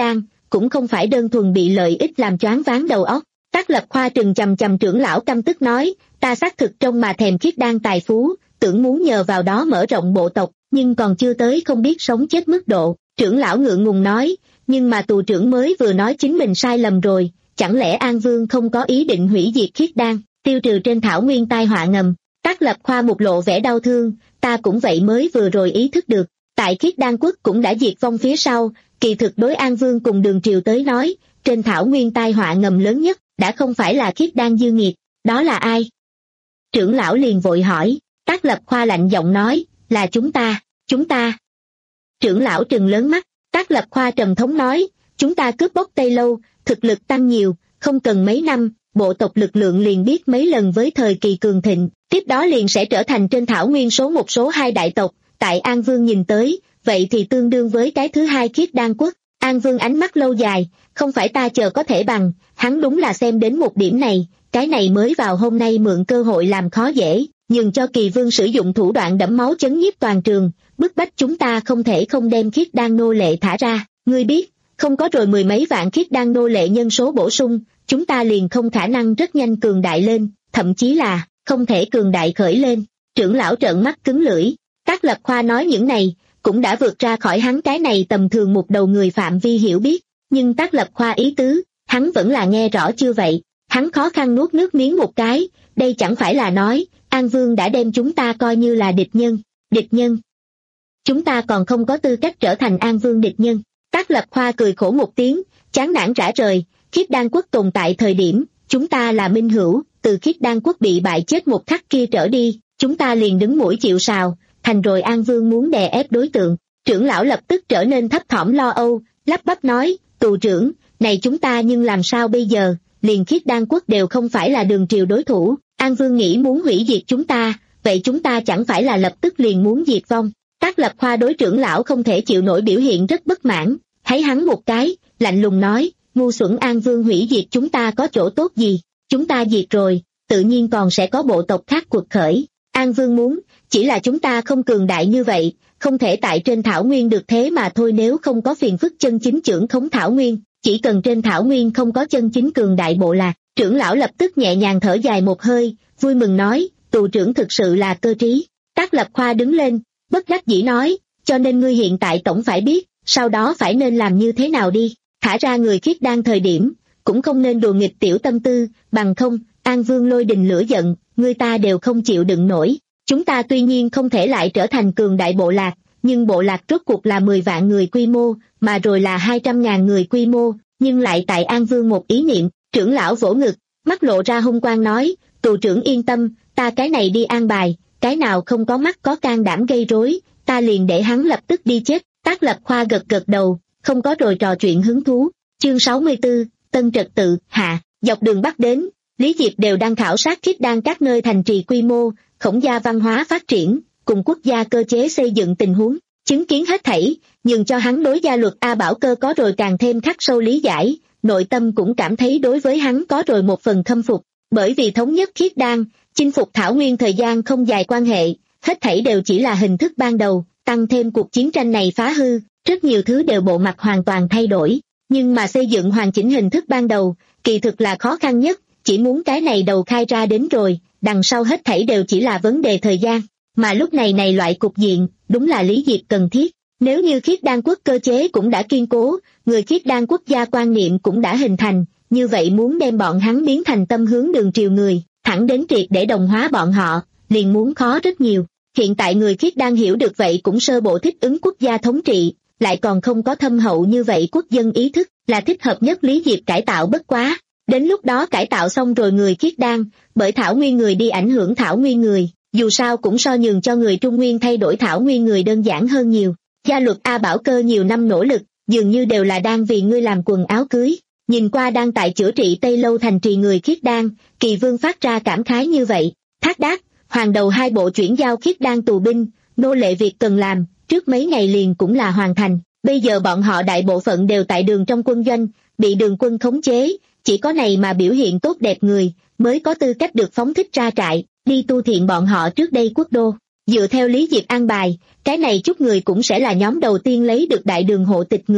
cũng không phải đơn thuần bị lợi ích làm choáng váng đầu óc. Tác Lập Khoa trừng chằm chằm trưởng lão căm tức nói, ta xác thực trông mà thèm khiết đan tài phú, tưởng muốn nhờ vào đó mở rộng bộ tộc, nhưng còn chưa tới không biết sống chết mức độ. Trưởng lão ngượng ngùng nói, nhưng mà tù trưởng mới vừa nói chính mình sai lầm rồi, chẳng lẽ An Vương không có ý định hủy diệt khiết đan, tiêu trừ trên thảo nguyên tai họa ngầm. Tác Lập Khoa một lộ vẻ đau thương, ta cũng vậy mới vừa rồi ý thức được, tại khiết đan quốc cũng đã diệt vong phía sau, kỳ thực đối An Vương cùng Đường Triều tới nói, trên thảo nguyên tai họa ngầm lớn nhất, đã không phải là khiết đan dư nghiệt, đó là ai? Trưởng lão liền vội hỏi, Tác Lập Khoa lạnh giọng nói, là chúng ta, chúng ta. Trưởng lão trừng lớn mắt, Tác Lập Khoa trầm thống nói, chúng ta cướp bóc Tây Lâu, thực lực tăng nhiều, không cần mấy năm, bộ tộc lực lượng liền biết mấy lần với thời kỳ cường thịnh, tiếp đó liền sẽ trở thành trên thảo nguyên số một số hai đại tộc, tại An Vương nhìn tới, vậy thì tương đương với cái thứ hai khiết đan quốc. An Vương ánh mắt lâu dài, không phải ta chờ có thể bằng, hắn đúng là xem đến một điểm này, cái này mới vào hôm nay mượn cơ hội làm khó dễ, nhường cho Kỳ Vương sử dụng thủ đoạn đẫm máu chấn nhiếp toàn trường, bức bách chúng ta không thể không đem khiết đan nô lệ thả ra, ngươi biết, không có rồi mười mấy vạn khiết đan nô lệ nhân số bổ sung, chúng ta liền không khả năng rất nhanh cường đại lên, thậm chí là, không thể cường đại khởi lên. Trưởng lão trợn mắt cứng lưỡi, Tác Lập Khoa nói những này, cũng đã vượt ra khỏi hắn cái này tầm thường một đầu người phạm vi hiểu biết, nhưng Tác Lập Khoa ý tứ, hắn vẫn là nghe rõ chưa vậy, hắn khó khăn nuốt nước miếng một cái, đây chẳng phải là nói, An Vương đã đem chúng ta coi như là địch nhân, địch nhân. Chúng ta còn không có tư cách trở thành An Vương địch nhân. Tác Lập Khoa cười khổ một tiếng, chán nản rã rời, khiết đan quốc tồn tại thời điểm, chúng ta là minh hữu, từ khiết đan quốc bị bại chết một khắc kia trở đi, chúng ta liền đứng mũi chịu sào, thành rồi An Vương muốn đè ép đối tượng. Trưởng lão lập tức trở nên thấp thỏm lo âu, lắp bắp nói, tù trưởng, này chúng ta nhưng làm sao bây giờ, liền khiết đan quốc đều không phải là Đường Triều đối thủ, An Vương nghĩ muốn hủy diệt chúng ta, vậy chúng ta chẳng phải là lập tức liền muốn diệt vong. Tác Lập Khoa đối trưởng lão không thể chịu nổi biểu hiện rất bất mãn, thấy hắn một cái, lạnh lùng nói, ngu xuẩn, An Vương hủy diệt chúng ta có chỗ tốt gì, chúng ta diệt rồi, tự nhiên còn sẽ có bộ tộc khác cuộc khởi, An Vương muốn, chỉ là chúng ta không cường đại như vậy, không thể tại trên thảo nguyên được thế mà thôi, nếu không có phiền phức chân chính trưởng khống thảo nguyên, chỉ cần trên thảo nguyên không có chân chính cường đại bộ lạc. Trưởng lão lập tức nhẹ nhàng thở dài một hơi, vui mừng nói, tù trưởng thực sự là cơ trí. Tác Lập Khoa đứng lên, bất đắc dĩ nói, cho nên ngươi hiện tại tổng phải biết, sau đó phải nên làm như thế nào đi, thả ra người khiết đan thời điểm, cũng không nên đùa nghịch tiểu tâm tư, bằng không, An Vương lôi đình lửa giận, người ta đều không chịu đựng nổi. Chúng ta tuy nhiên không thể lại trở thành cường đại bộ lạc, nhưng bộ lạc rốt cuộc là mười vạn người quy mô, mà rồi là hai trăm ngàn người quy mô, nhưng lại tại An Vương một ý niệm. Trưởng lão vỗ ngực, mắt lộ ra hung quang nói, tù trưởng yên tâm, ta cái này đi an bài, cái nào không có mắt có can đảm gây rối, ta liền để hắn lập tức đi chết. Tác Lập Khoa gật gật đầu, không có rồi trò chuyện hứng thú. Chương sáu mươi tư, Tân Trật Tự, hạ, dọc đường bắc đến, Lý Diệp đều đang khảo sát khiết đan các nơi thành trì quy mô, khổng gia văn hóa phát triển, cùng quốc gia cơ chế xây dựng tình huống, chứng kiến hết thảy, nhường cho hắn đối gia luật A Bảo Cơ có rồi càng thêm khắc sâu lý giải, nội tâm cũng cảm thấy đối với hắn có rồi một phần khâm phục, bởi vì thống nhất khiết đan, chinh phục thảo nguyên thời gian không dài quan hệ, hết thảy đều chỉ là hình thức ban đầu, tăng thêm cuộc chiến tranh này phá hư, rất nhiều thứ đều bộ mặt hoàn toàn thay đổi, nhưng mà xây dựng hoàn chỉnh hình thức ban đầu, kỳ thực là khó khăn nhất, chỉ muốn cái này đầu khai ra đến rồi, đằng sau hết thảy đều chỉ là vấn đề thời gian, mà lúc này này loại cục diện, đúng là Lý Diệp cần thiết. Nếu như khiết đan quốc cơ chế cũng đã kiên cố, người khiết đan quốc gia quan niệm cũng đã hình thành, như vậy muốn đem bọn hắn biến thành tâm hướng Đường Triều người, thẳng đến triệt để đồng hóa bọn họ, liền muốn khó rất nhiều. Hiện tại người khiết đan hiểu được vậy cũng sơ bộ thích ứng quốc gia thống trị, lại còn không có thâm hậu như vậy quốc dân ý thức, là thích hợp nhất Lý Diệp cải tạo bất quá. Đến lúc đó cải tạo xong rồi người khiết đan, bởi thảo nguyên người đi ảnh hưởng thảo nguyên người, dù sao cũng so nhường cho người Trung Nguyên thay đổi thảo nguyên người đơn giản hơn nhiều. Gia luật A Bảo Cơ nhiều năm nỗ lực, dường như đều là đang vì ngươi làm quần áo cưới. Nhìn qua đang tại chữa trị Tây Lâu thành trì người khiết đan, Kỳ Vương phát ra cảm khái như vậy. Thác Đác, Hoàng Đầu hai bộ chuyển giao khiết đan tù binh, nô lệ việc cần làm, trước mấy ngày liền cũng là hoàn thành. Bây giờ bọn họ đại bộ phận đều tại đường trong quân doanh, bị đường quân khống chế, chỉ có này mà biểu hiện tốt đẹp người, mới có tư cách được phóng thích ra trại, đi tu thiện bọn họ trước đây quốc đô. Dựa theo Lý Diệp an bài, cái này chút người cũng sẽ là nhóm đầu tiên lấy được đại đường hộ tịch người,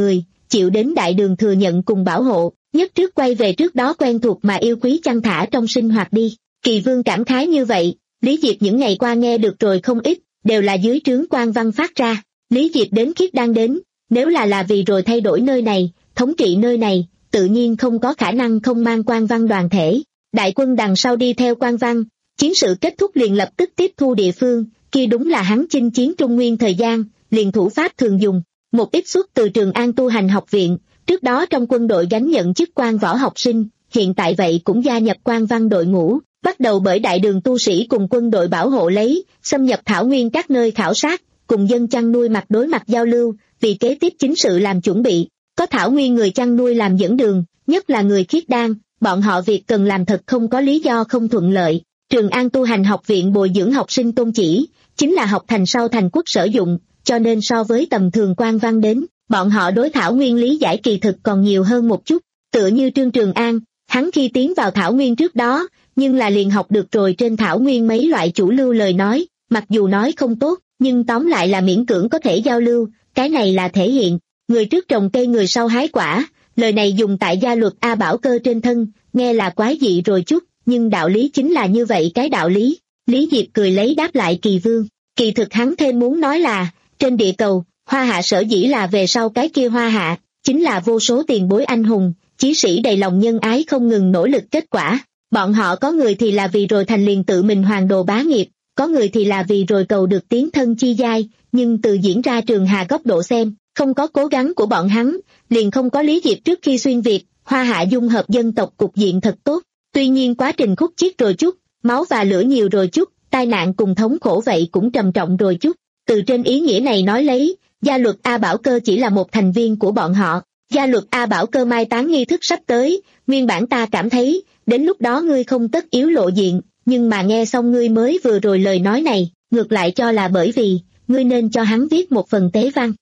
chịu đến đại đường thừa nhận cùng bảo hộ, nhất trước quay về trước đó quen thuộc mà yêu quý chăn thả trong sinh hoạt đi. Kỳ Vương cảm khái như vậy, Lý Diệp những ngày qua nghe được rồi không ít, đều là dưới trướng quan văn phát ra. Lý Diệp đến Khiết Đan đến, nếu là là vì rồi thay đổi nơi này, thống trị nơi này, tự nhiên không có khả năng không mang quan văn đoàn thể. Đại quân đằng sau đi theo quan văn, chiến sự kết thúc liền lập tức tiếp thu địa phương, kia đúng là hắn chinh chiến Trung Nguyên thời gian, liền thủ pháp thường dùng. Một ít xuất từ Trường An tu hành học viện, trước đó trong quân đội gánh nhận chức quan võ học sinh, hiện tại vậy cũng gia nhập quan văn đội ngũ, bắt đầu bởi đại đường tu sĩ cùng quân đội bảo hộ lấy, xâm nhập thảo nguyên các nơi khảo sát, cùng dân chăn nuôi mặt đối mặt giao lưu, vì kế tiếp chính sự làm chuẩn bị. Có thảo nguyên người chăn nuôi làm dẫn đường, nhất là người Khiết Đan, bọn họ việc cần làm thật không có lý do không thuận lợi. Trường An tu hành học viện bồi dưỡng học sinh tôn chỉ, chính là học thành sau thành quốc sử dụng, cho nên so với tầm thường quan văn đến, bọn họ đối thảo nguyên lý giải kỳ thực còn nhiều hơn một chút. Tựa như Trương Trường An, hắn khi tiến vào thảo nguyên trước đó, nhưng là liền học được rồi trên thảo nguyên mấy loại chủ lưu lời nói, mặc dù nói không tốt, nhưng tóm lại là miễn cưỡng có thể giao lưu, cái này là thể hiện. Người trước trồng cây người sau hái quả, lời này dùng tại gia luật A Bảo Cơ trên thân, nghe là quái dị rồi chút, nhưng đạo lý chính là như vậy cái đạo lý. Lý Diệp cười lấy đáp lại Kỳ Vương, kỳ thực hắn thêm muốn nói là, trên địa cầu, Hoa Hạ sở dĩ là về sau cái kia Hoa Hạ, chính là vô số tiền bối anh hùng, chí sĩ đầy lòng nhân ái không ngừng nỗ lực kết quả. Bọn họ có người thì là vì rồi thành liền tự mình hoàng đồ bá nghiệp, có người thì là vì rồi cầu được tiến thân chi giai, nhưng từ diễn ra Trường Hà góc độ xem, không có cố gắng của bọn hắn, liền không có Lý Diệp trước khi xuyên Việt, Hoa Hạ dung hợp dân tộc cục diện thật tốt. Tuy nhiên quá trình khúc chiết rồi chút, máu và lửa nhiều rồi chút, tai nạn cùng thống khổ vậy cũng trầm trọng rồi chút. Từ trên ý nghĩa này nói lấy, gia luật A Bảo Cơ chỉ là một thành viên của bọn họ. Gia luật A Bảo Cơ mai táng nghi thức sắp tới, nguyên bản ta cảm thấy, đến lúc đó ngươi không tất yếu lộ diện, nhưng mà nghe xong ngươi mới vừa rồi lời nói này, ngược lại cho là bởi vì, ngươi nên cho hắn viết một phần tế văn.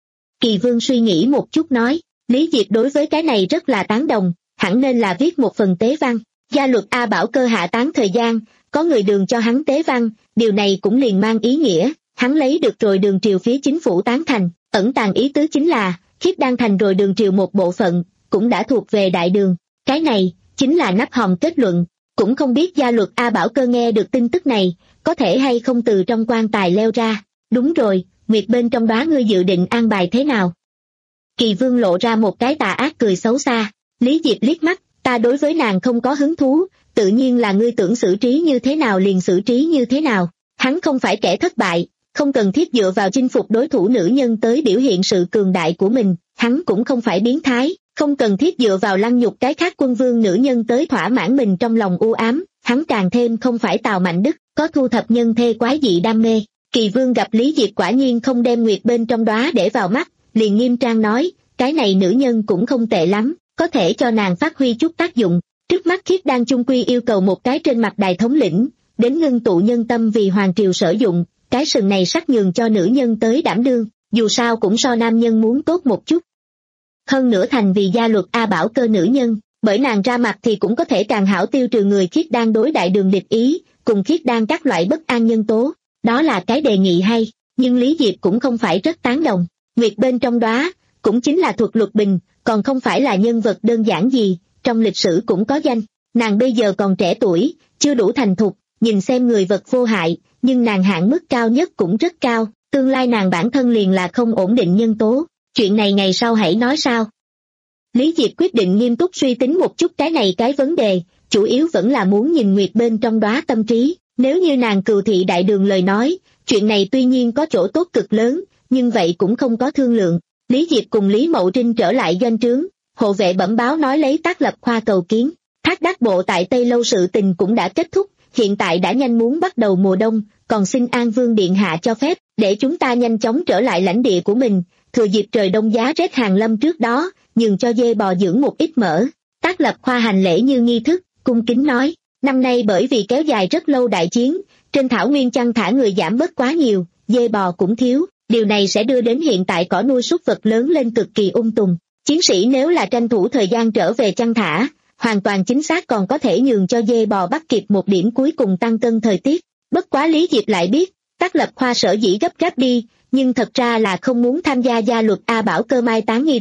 Kỳ Vương suy nghĩ một chút nói, Lý Diệp đối với cái này rất là tán đồng, hẳn nên là viết một phần tế văn. Gia luật A Bảo Cơ hạ táng thời gian, có người đường cho hắn tế văn, điều này cũng liền mang ý nghĩa, hắn lấy được rồi đường triều phía chính phủ tán thành, ẩn tàng ý tứ chính là, Khiết Đan thành rồi đường triều một bộ phận, cũng đã thuộc về đại đường. Cái này, chính là nắp hòm kết luận, cũng không biết gia luật A Bảo Cơ nghe được tin tức này, có thể hay không từ trong quan tài leo ra. Đúng rồi, Nguyệt bên trong đó ngươi dự định an bài thế nào? Kỳ Vương lộ ra một cái tà ác cười xấu xa, Lý Diệp liếc mắt, ta đối với nàng không có hứng thú, tự nhiên là ngươi tưởng xử trí như thế nào liền xử trí như thế nào. Hắn không phải kẻ thất bại, không cần thiết dựa vào chinh phục đối thủ nữ nhân tới biểu hiện sự cường đại của mình, hắn cũng không phải biến thái, không cần thiết dựa vào lăng nhục cái khác quân vương nữ nhân tới thỏa mãn mình trong lòng u ám, hắn càng thêm không phải Tào Mạnh Đức, có thu thập nhân thê quái dị đam mê. Kỳ Vương gặp Lý Diệp quả nhiên không đem Nguyệt bên trong đóa để vào mắt, liền nghiêm trang nói, cái này nữ nhân cũng không tệ lắm, có thể cho nàng phát huy chút tác dụng. Trước mắt Khiết Đan chung quy yêu cầu một cái trên mặt đài thống lĩnh, đến ngưng tụ nhân tâm vì hoàng triều sử dụng, cái sừng này sắc nhường cho nữ nhân tới đảm đương, dù sao cũng so nam nhân muốn tốt một chút. Hơn nữa thành vì gia luật A Bảo Cơ nữ nhân, bởi nàng ra mặt thì cũng có thể càng hảo tiêu trừ người Khiết Đan đối đại đường địch ý, cùng Khiết Đan các loại bất an nhân tố. Đó là cái đề nghị hay, nhưng Lý Diệp cũng không phải rất tán đồng. Nguyệt bên trong đóa, cũng chính là thuật luật bình, còn không phải là nhân vật đơn giản gì, trong lịch sử cũng có danh. Nàng bây giờ còn trẻ tuổi, chưa đủ thành thục, nhìn xem người vật vô hại, nhưng nàng hạn mức cao nhất cũng rất cao, tương lai nàng bản thân liền là không ổn định nhân tố. Chuyện này ngày sau hãy nói sao. Lý Diệp quyết định nghiêm túc suy tính một chút cái này cái vấn đề, chủ yếu vẫn là muốn nhìn Nguyệt bên trong đóa tâm trí. Nếu như nàng cừu thị đại đường lời nói, chuyện này tuy nhiên có chỗ tốt cực lớn, nhưng vậy cũng không có thương lượng. Lý Diệp cùng Lý Mậu Trinh trở lại doanh trướng, hộ vệ bẩm báo nói lấy tác lập khoa cầu kiến. Thác Đắc Bộ tại Tây Lâu sự tình cũng đã kết thúc, hiện tại đã nhanh muốn bắt đầu mùa đông, còn xin An Vương Điện Hạ cho phép, để chúng ta nhanh chóng trở lại lãnh địa của mình, thừa dịp trời đông giá rét hàng lâm trước đó, nhường cho dê bò dưỡng một ít mỡ. Tác lập khoa hành lễ như nghi thức, cung kính nói. Năm nay bởi vì kéo dài rất lâu đại chiến, trên thảo nguyên chăn thả người giảm bớt quá nhiều, dê bò cũng thiếu, điều này sẽ đưa đến hiện tại cỏ nuôi súc vật lớn lên cực kỳ ung tùm. Chiến sĩ nếu là tranh thủ thời gian trở về chăn thả, hoàn toàn chính xác còn có thể nhường cho dê bò bắt kịp một điểm cuối cùng tăng cân thời tiết. Bất quá Lý Diệp lại biết, Tác Lập Khoa sở dĩ gấp gáp đi, nhưng thật ra là không muốn tham gia gia luật A Bảo Cơ mai táng nghi thức.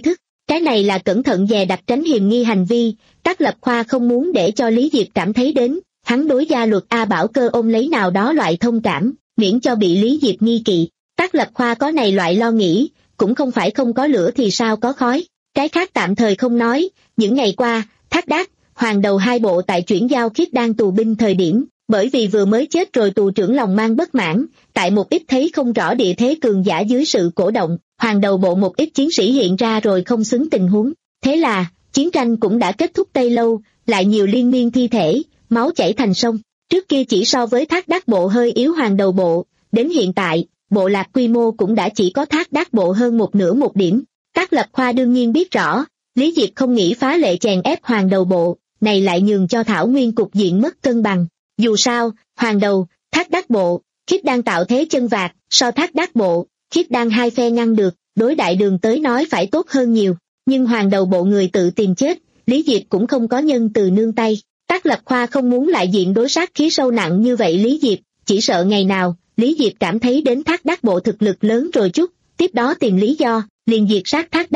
Cái này là cẩn thận dè đặt tránh hiềm nghi hành vi, Trác Lập Khoa không muốn để cho Lý Diệp cảm thấy đến, hắn đối gia luật A Bảo Cơ ôm lấy nào đó loại thông cảm, miễn cho bị Lý Diệp nghi kỵ. Trác Lập Khoa có này loại lo nghĩ, cũng không phải không có lửa thì sao có khói. Cái khác tạm thời không nói, những ngày qua, Thác Đác, Hoàng Đầu hai bộ tại chuyển giao Khiết Đan tù binh thời điểm, bởi vì vừa mới chết rồi tù trưởng lòng mang bất mãn, tại một ít thấy không rõ địa thế cường giả dưới sự cổ động, Hoàng Đầu bộ một ít chiến sĩ hiện ra rồi không xứng tình huống. Thế là, chiến tranh cũng đã kết thúc Tây Lâu, lại nhiều liên miên thi thể, máu chảy thành sông. Trước kia chỉ so với Thác Đác bộ hơi yếu Hoàng Đầu bộ, đến hiện tại, bộ lạc quy mô cũng đã chỉ có Thác Đác bộ hơn một nửa một điểm. Trác Lập Khoa đương nhiên biết rõ, Lý Diệp không nghĩ phá lệ chèn ép Hoàng Đầu bộ, này lại nhường cho Thảo Nguyên cục diện mất cân bằng. Dù sao, Hoàng Đầu, Thác Đác bộ, Khiết Đan tạo thế chân vạc, so Thác Đác bộ, Khiết Đan hai phe ngăn được, đối Đại Đường tới nói phải tốt hơn nhiều. Nhưng Hoàng Đầu bộ người tự tìm chết, Lý Diệp cũng không có nhân từ nương tay. Trác Lập Khoa không muốn lại diện đối sát khí sâu nặng như vậy Lý Diệp, chỉ sợ ngày nào, Lý Diệp cảm thấy đến Thác Đác bộ thực lực lớn rồi chút, tiếp đó tìm lý do, liền diệt sát Thác Đác.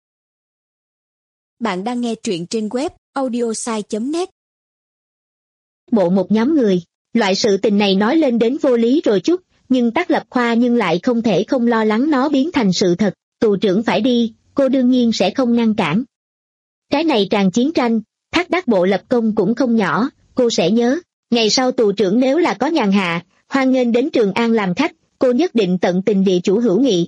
Bạn đang nghe truyện trên web audiosai chấm net. Bộ một nhóm người, loại sự tình này nói lên đến vô lý rồi chút, nhưng Trác Lập Khoa nhưng lại không thể không lo lắng nó biến thành sự thật. Tù trưởng phải đi, cô đương nhiên sẽ không ngăn cản. Cái này tràn chiến tranh, Thác Đác bộ lập công cũng không nhỏ, cô sẽ nhớ. Ngày sau tù trưởng nếu là có nhàn hạ, hoan nghênh đến Trường An làm khách, cô nhất định tận tình địa chủ hữu nghị.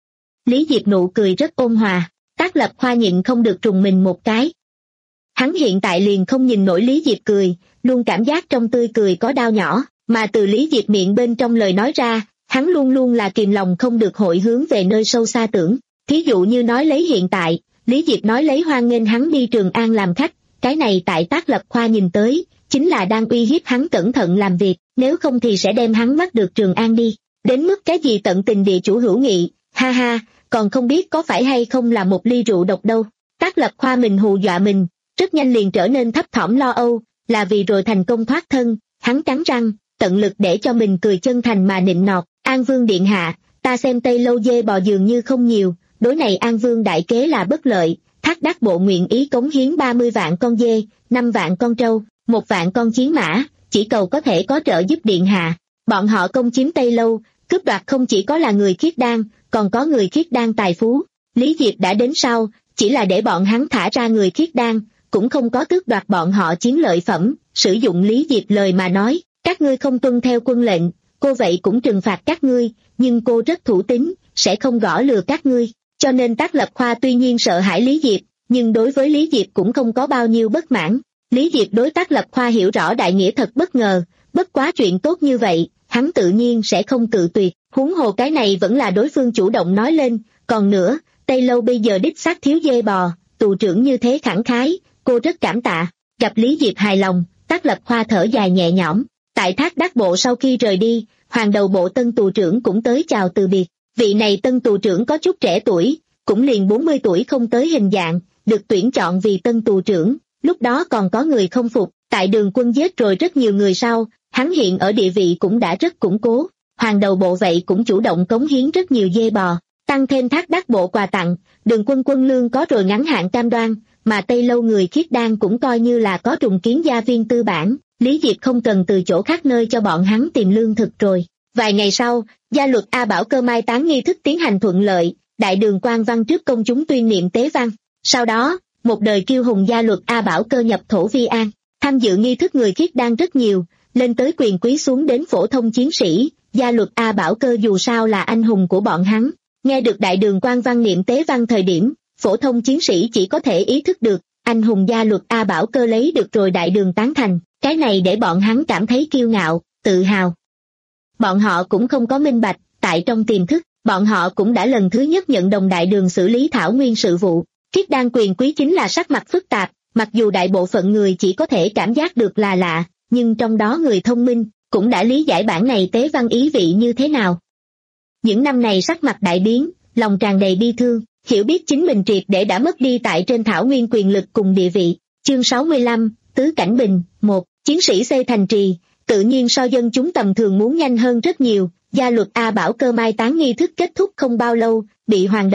Lý Diệp nụ cười rất ôn hòa, Trác Lập Khoa nhịn không được trùng mình một cái. Hắn hiện tại liền không nhìn nổi Lý Diệp cười, luôn cảm giác trong tươi cười có đau nhỏ, mà từ Lý Diệp miệng bên trong lời nói ra, hắn luôn luôn là kìm lòng không được hội hướng về nơi sâu xa tưởng. Thí dụ như nói lấy hiện tại, Lý Diệp nói lấy hoan nghênh hắn đi Trường An làm khách, cái này tại Trác Lập Khoa nhìn tới, chính là đang uy hiếp hắn cẩn thận làm việc, nếu không thì sẽ đem hắn bắt được Trường An đi. Đến mức cái gì tận tình địa chủ hữu nghị, ha ha, còn không biết có phải hay không là một ly rượu độc đâu. Trác Lập Khoa mình hù dọa mình, rất nhanh liền trở nên thấp thỏm lo âu, là vì rồi thành công thoát thân, hắn cắn răng, tận lực để cho mình cười chân thành mà nịnh nọt. An Vương điện hạ, ta xem Tây Lâu dê bò dường như không nhiều, đối này An Vương đại kế là bất lợi. Thác Đác bộ nguyện ý cống hiến ba mươi vạn con dê, năm vạn con trâu, một vạn con chiến mã, chỉ cầu có thể có trợ giúp điện hạ. Bọn họ công chiếm Tây Lâu, cướp đoạt không chỉ có là người Khiết Đan, còn có người Khiết Đan tài phú. Lý Diệp đã đến sau, chỉ là để bọn hắn thả ra người Khiết Đan, cũng không có tước đoạt bọn họ chiến lợi phẩm. Sử dụng Lý Diệp lời mà nói, các ngươi không tuân theo quân lệnh, cô vậy cũng trừng phạt các ngươi, nhưng cô rất thủ tín, sẽ không gõ lừa các ngươi. Cho nên Trác Lập Khoa tuy nhiên sợ hãi Lý Diệp, nhưng đối với Lý Diệp cũng không có bao nhiêu bất mãn. Lý Diệp đối Trác Lập Khoa hiểu rõ đại nghĩa thật bất ngờ, bất quá chuyện tốt như vậy, hắn tự nhiên sẽ không cự tuyệt, huống hồ cái này vẫn là đối phương chủ động nói lên. Còn nữa, Tây Lâu bây giờ đích xác thiếu dê bò, tù trưởng như thế khẳng khái, cô rất cảm tạ. Gặp Lý Diệp hài lòng, Trác Lập Khoa thở dài nhẹ nhõm. Tại Thác Đác bộ sau khi rời đi, Hoàng Đầu bộ tân tù trưởng cũng tới chào từ biệt. Vị này tân tù trưởng có chút trẻ tuổi, cũng liền bốn mươi tuổi không tới hình dạng, được tuyển chọn vì tân tù trưởng. Lúc đó còn có người không phục, tại Đường Quân giết rồi rất nhiều người sau, hắn hiện ở địa vị cũng đã rất củng cố. Hoàng Đầu bộ vậy cũng chủ động cống hiến rất nhiều dê bò, tăng thêm Thác Đác bộ quà tặng, Đường Quân quân lương có rồi ngắn hạn cam đoan, mà Tây Lâu người Khiết Đan cũng coi như là có trùng kiến gia viên tư bản. Lý Diệp không cần từ chỗ khác nơi cho bọn hắn tìm lương thực rồi. Vài ngày sau, gia luật A Bảo Cơ mai táng nghi thức tiến hành thuận lợi, Đại Đường quan văn trước công chúng tuyên niệm tế văn. Sau đó, một đời kiêu hùng gia luật A Bảo Cơ nhập thổ Vi An, tham dự nghi thức người Khiết Đan rất nhiều, lên tới quyền quý xuống đến phổ thông chiến sĩ. Gia luật A Bảo Cơ dù sao là anh hùng của bọn hắn. Nghe được Đại Đường quan văn niệm tế văn thời điểm, phổ thông chiến sĩ chỉ có thể ý thức được, anh hùng gia luật A Bảo Cơ lấy được rồi Đại Đường tán thành, cái này để bọn hắn cảm thấy kiêu ngạo, tự hào. Bọn họ cũng không có minh bạch, tại trong tiềm thức, bọn họ cũng đã lần thứ nhất nhận đồng Đại Đường xử lý Thảo Nguyên sự vụ. Khiết Đan quyền quý chính là sắc mặt phức tạp, mặc dù đại bộ phận người chỉ có thể cảm giác được là lạ, nhưng trong đó người thông minh cũng đã lý giải bản này tế văn ý vị như thế nào. Những năm này sắc mặt đại biến, lòng tràn đầy bi thương, hiểu biết chính mình triệt để đã mất đi tại trên Thảo Nguyên quyền lực cùng địa vị. Chương sáu mươi lăm, Tứ Cảnh Bình, một, chiến sĩ xây thành trì, tự nhiên so dân chúng tầm thường muốn nhanh hơn rất nhiều. Gia luật A Bảo Cơ mai táng nghi thức kết thúc không bao lâu, bị Hoàng Đầu,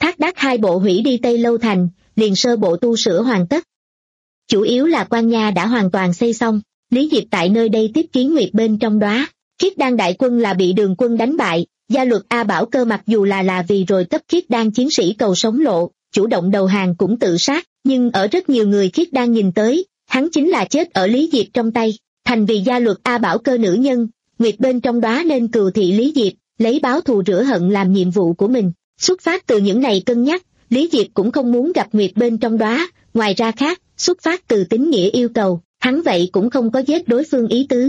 Thác Đác hai bộ hủy đi Tây Lâu Thành, liền sơ bộ tu sửa hoàn tất. Chủ yếu là quan nha đã hoàn toàn xây xong, Lý Diệp tại nơi đây tiếp kiến Nguyệt bên trong đóa. Khiết Đan đại quân là bị Đường quân đánh bại, gia luật A Bảo Cơ mặc dù là là vì rồi cấp Khiết Đan chiến sĩ cầu sống lộ, chủ động đầu hàng cũng tự sát, nhưng ở rất nhiều người Khiết Đan nhìn tới, hắn chính là chết ở Lý Diệp trong tay. Thành vì gia luật A Bảo Cơ nữ nhân, Nguyệt bên trong đóa nên cừu thị Lý Diệp, lấy báo thù rửa hận làm nhiệm vụ của mình. Xuất phát từ những này cân nhắc, Lý Diệp cũng không muốn gặp Nguyệt bên trong đóa, ngoài ra khác, xuất phát từ tín nghĩa yêu cầu, hắn vậy cũng không có giết đối phương ý tứ.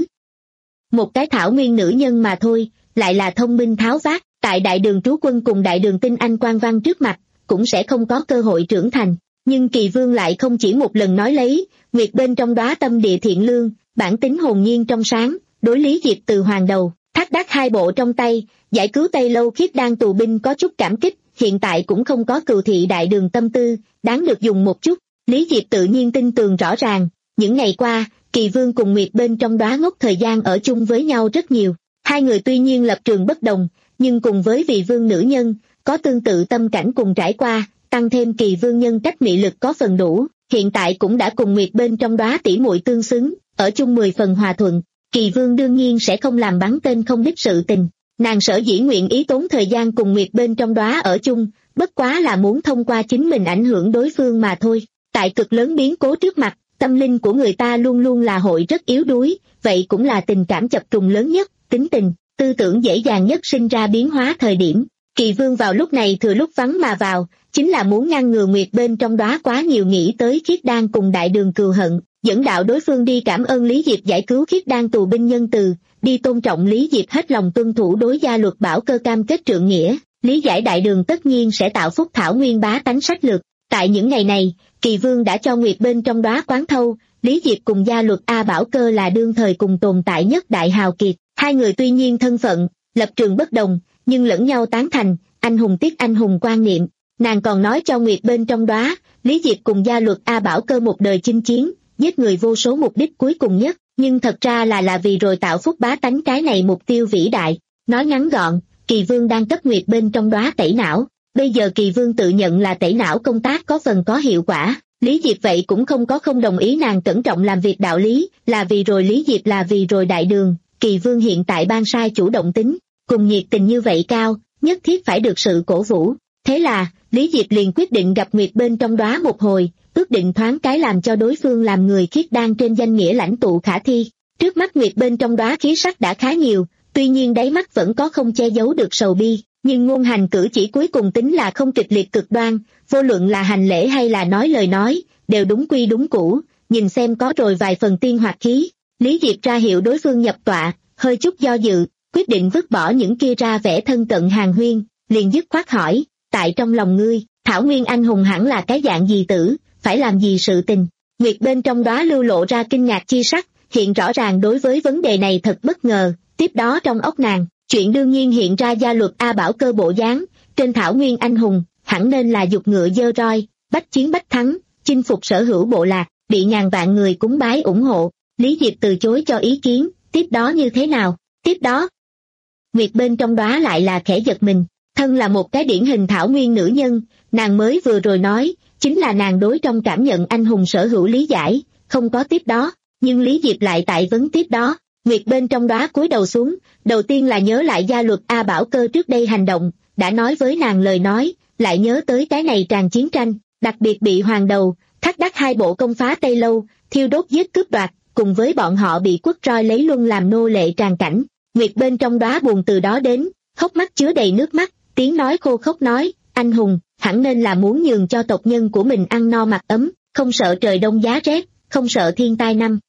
Một cái thảo nguyên nữ nhân mà thôi, lại là thông minh tháo vát, tại đại đường trú quân cùng đại đường tinh anh quan văn trước mặt, cũng sẽ không có cơ hội trưởng thành. Nhưng Kỳ Vương lại không chỉ một lần nói lấy, Nguyệt bên trong đóa tâm địa thiện lương, bản tính hồn nhiên trong sáng, đối Lý Diệp từ hoàng đầu, Thác Đác hai bộ trong tay, giải cứu Tây Lâu Khiết Đan tù binh có chút cảm kích, hiện tại cũng không có cừu thị đại đường tâm tư, đáng được dùng một chút. Lý Diệp tự nhiên tin tường rõ ràng, những ngày qua, Kỳ Vương cùng Nguyệt bên trong đóa ngốc thời gian ở chung với nhau rất nhiều. Hai người tuy nhiên lập trường bất đồng, nhưng cùng với vị vương nữ nhân, có tương tự tâm cảnh cùng trải qua, tăng thêm Kỳ Vương nhân cách mị lực có phần đủ, hiện tại cũng đã cùng Nguyệt bên trong đóa tỉ muội tương xứng, ở chung mười phần hòa thuận. Kỳ Vương đương nhiên sẽ không làm bắn tên không đích sự tình, nàng sở dĩ nguyện ý tốn thời gian cùng Nguyệt bên trong đóa ở chung, bất quá là muốn thông qua chính mình ảnh hưởng đối phương mà thôi. Tại cực lớn biến cố trước mặt, tâm linh của người ta luôn luôn là hội rất yếu đuối, vậy cũng là tình cảm chập trùng lớn nhất, tính tình, tư tưởng dễ dàng nhất sinh ra biến hóa thời điểm. Kỳ Vương vào lúc này thừa lúc vắng mà vào, chính là muốn ngăn ngừa Nguyệt bên trong đóa quá nhiều nghĩ tới Khiết Đan cùng đại đường cừu hận, dẫn đạo đối phương đi cảm ơn Lý Diệp giải cứu Khiết Đan tù binh nhân từ, đi tôn trọng Lý Diệp hết lòng tuân thủ đối gia luật Bảo Cơ cam kết trượng nghĩa, lý giải đại đường tất nhiên sẽ tạo phúc thảo nguyên bá tánh sách lược. Tại những ngày này, Kỳ Vương đã cho Nguyệt bên trong đóa quán thâu, Lý Diệp cùng gia luật A Bảo Cơ là đương thời cùng tồn tại nhất đại hào kiệt, hai người tuy nhiên thân phận, lập trường bất đồng, nhưng lẫn nhau tán thành, anh hùng tiếc anh hùng quan niệm. Nàng còn nói cho Nguyệt bên trong đóa, Lý Diệp cùng gia luật A Bảo Cơ một đời chinh chiến, giết người vô số mục đích cuối cùng nhất, nhưng thật ra là là vì rồi tạo phúc bá tánh cái này mục tiêu vĩ đại. Nói ngắn gọn, Kỳ Vương đang cấp Nguyệt bên trong đóa tẩy não, bây giờ Kỳ Vương tự nhận là tẩy não công tác có phần có hiệu quả, Lý Diệp vậy cũng không có không đồng ý nàng cẩn trọng làm việc đạo lý, là vì rồi Lý Diệp là vì rồi đại đường, Kỳ Vương hiện tại ban sai chủ động tính, cùng nhiệt tình như vậy cao, nhất thiết phải được sự cổ vũ. Thế là, Lý Diệp liền quyết định gặp Nguyệt bên trong đóa một hồi, ước định thoáng cái làm cho đối phương làm người Khiết Đan trên danh nghĩa lãnh tụ khả thi. Trước mắt Nguyệt bên trong đóa khí sắc đã khá nhiều, tuy nhiên đáy mắt vẫn có không che giấu được sầu bi, nhưng ngôn hành cử chỉ cuối cùng tính là không kịch liệt cực đoan, vô luận là hành lễ hay là nói lời nói, đều đúng quy đúng cũ, nhìn xem có rồi vài phần tiên hoạt khí. Lý Diệp ra hiệu đối phương nhập tọa, hơi chút do dự, quyết định vứt bỏ những kia ra vẻ thân cận hàng huyên, liền dứt khoát hỏi, tại trong lòng ngươi, Thảo Nguyên anh hùng hẳn là cái dạng gì tử, phải làm gì sự tình? Nguyệt bên trong đóa lưu lộ ra kinh ngạc chi sắc, hiện rõ ràng đối với vấn đề này thật bất ngờ, tiếp đó trong óc nàng, chuyện đương nhiên hiện ra gia luật A Bảo Cơ bộ dáng, trên Thảo Nguyên anh hùng, hẳn nên là dục ngựa dơ roi, bách chiến bách thắng, chinh phục sở hữu bộ lạc, bị ngàn vạn người cúng bái ủng hộ. Lý Diệp từ chối cho ý kiến, tiếp đó như thế nào? Tiếp đó, Nguyệt bên trong đóa lại là khẽ giật mình, thân là một cái điển hình Thảo Nguyên nữ nhân, nàng mới vừa rồi nói, chính là nàng đối trong cảm nhận anh hùng sở hữu lý giải, không có tiếp đó, nhưng Lý Diệp lại tại vấn tiếp đó. Nguyệt bên trong đóa cúi đầu xuống, đầu tiên là nhớ lại gia luật A Bảo Cơ trước đây hành động, đã nói với nàng lời nói, lại nhớ tới cái này tràn chiến tranh, đặc biệt bị hoàng đầu, Thác Đác hai bộ công phá Tây Lâu, thiêu đốt giết cướp đoạt, cùng với bọn họ bị quất roi lấy luân làm nô lệ tràn cảnh. Nguyệt bên trong đóa buồn từ đó đến, hốc mắt chứa đầy nước mắt, tiếng nói khô khốc nói, anh hùng, hẳn nên là muốn nhường cho tộc nhân của mình ăn no mặc ấm, không sợ trời đông giá rét, không sợ thiên tai năm.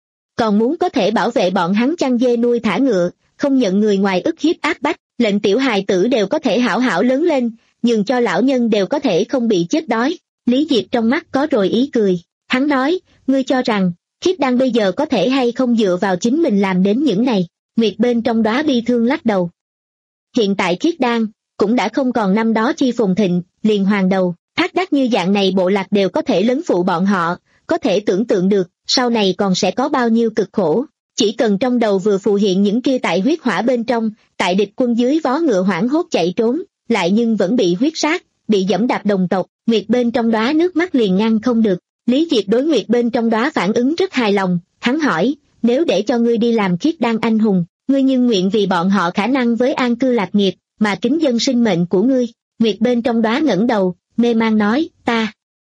Còn muốn có thể bảo vệ bọn hắn chăn dê nuôi thả ngựa, không nhận người ngoài ức hiếp áp bách, lệnh tiểu hài tử đều có thể hảo hảo lớn lên, nhường cho lão nhân đều có thể không bị chết đói. Lý Diệp trong mắt có rồi ý cười, hắn nói, ngươi cho rằng, Khiết Đan bây giờ có thể hay không dựa vào chính mình làm đến những này? Nguyệt bên trong đóa bi thương lắc đầu. Hiện tại Khiết Đan cũng đã không còn năm đó chi phồn thịnh, liền hoàng đầu, Thác Đác như dạng này bộ lạc đều có thể lấn phụ bọn họ, có thể tưởng tượng được, sau này còn sẽ có bao nhiêu cực khổ. Chỉ cần trong đầu vừa phù hiện những kia tại huyết hỏa bên trong, tại địch quân dưới vó ngựa hoảng hốt chạy trốn, lại nhưng vẫn bị huyết sát, bị giẫm đạp đồng tộc, Nguyệt bên trong đóa nước mắt liền ngăn không được. Lý Diệp đối Nguyệt bên trong đóa phản ứng rất hài lòng, hắn hỏi, nếu để cho ngươi đi làm khiết đan anh hùng, ngươi nhưng nguyện vì bọn họ khả năng với an cư lạc nghiệp, mà kính dân sinh mệnh của ngươi. Nguyệt bên trong đóa ngẩng đầu, mê mang nói, ta,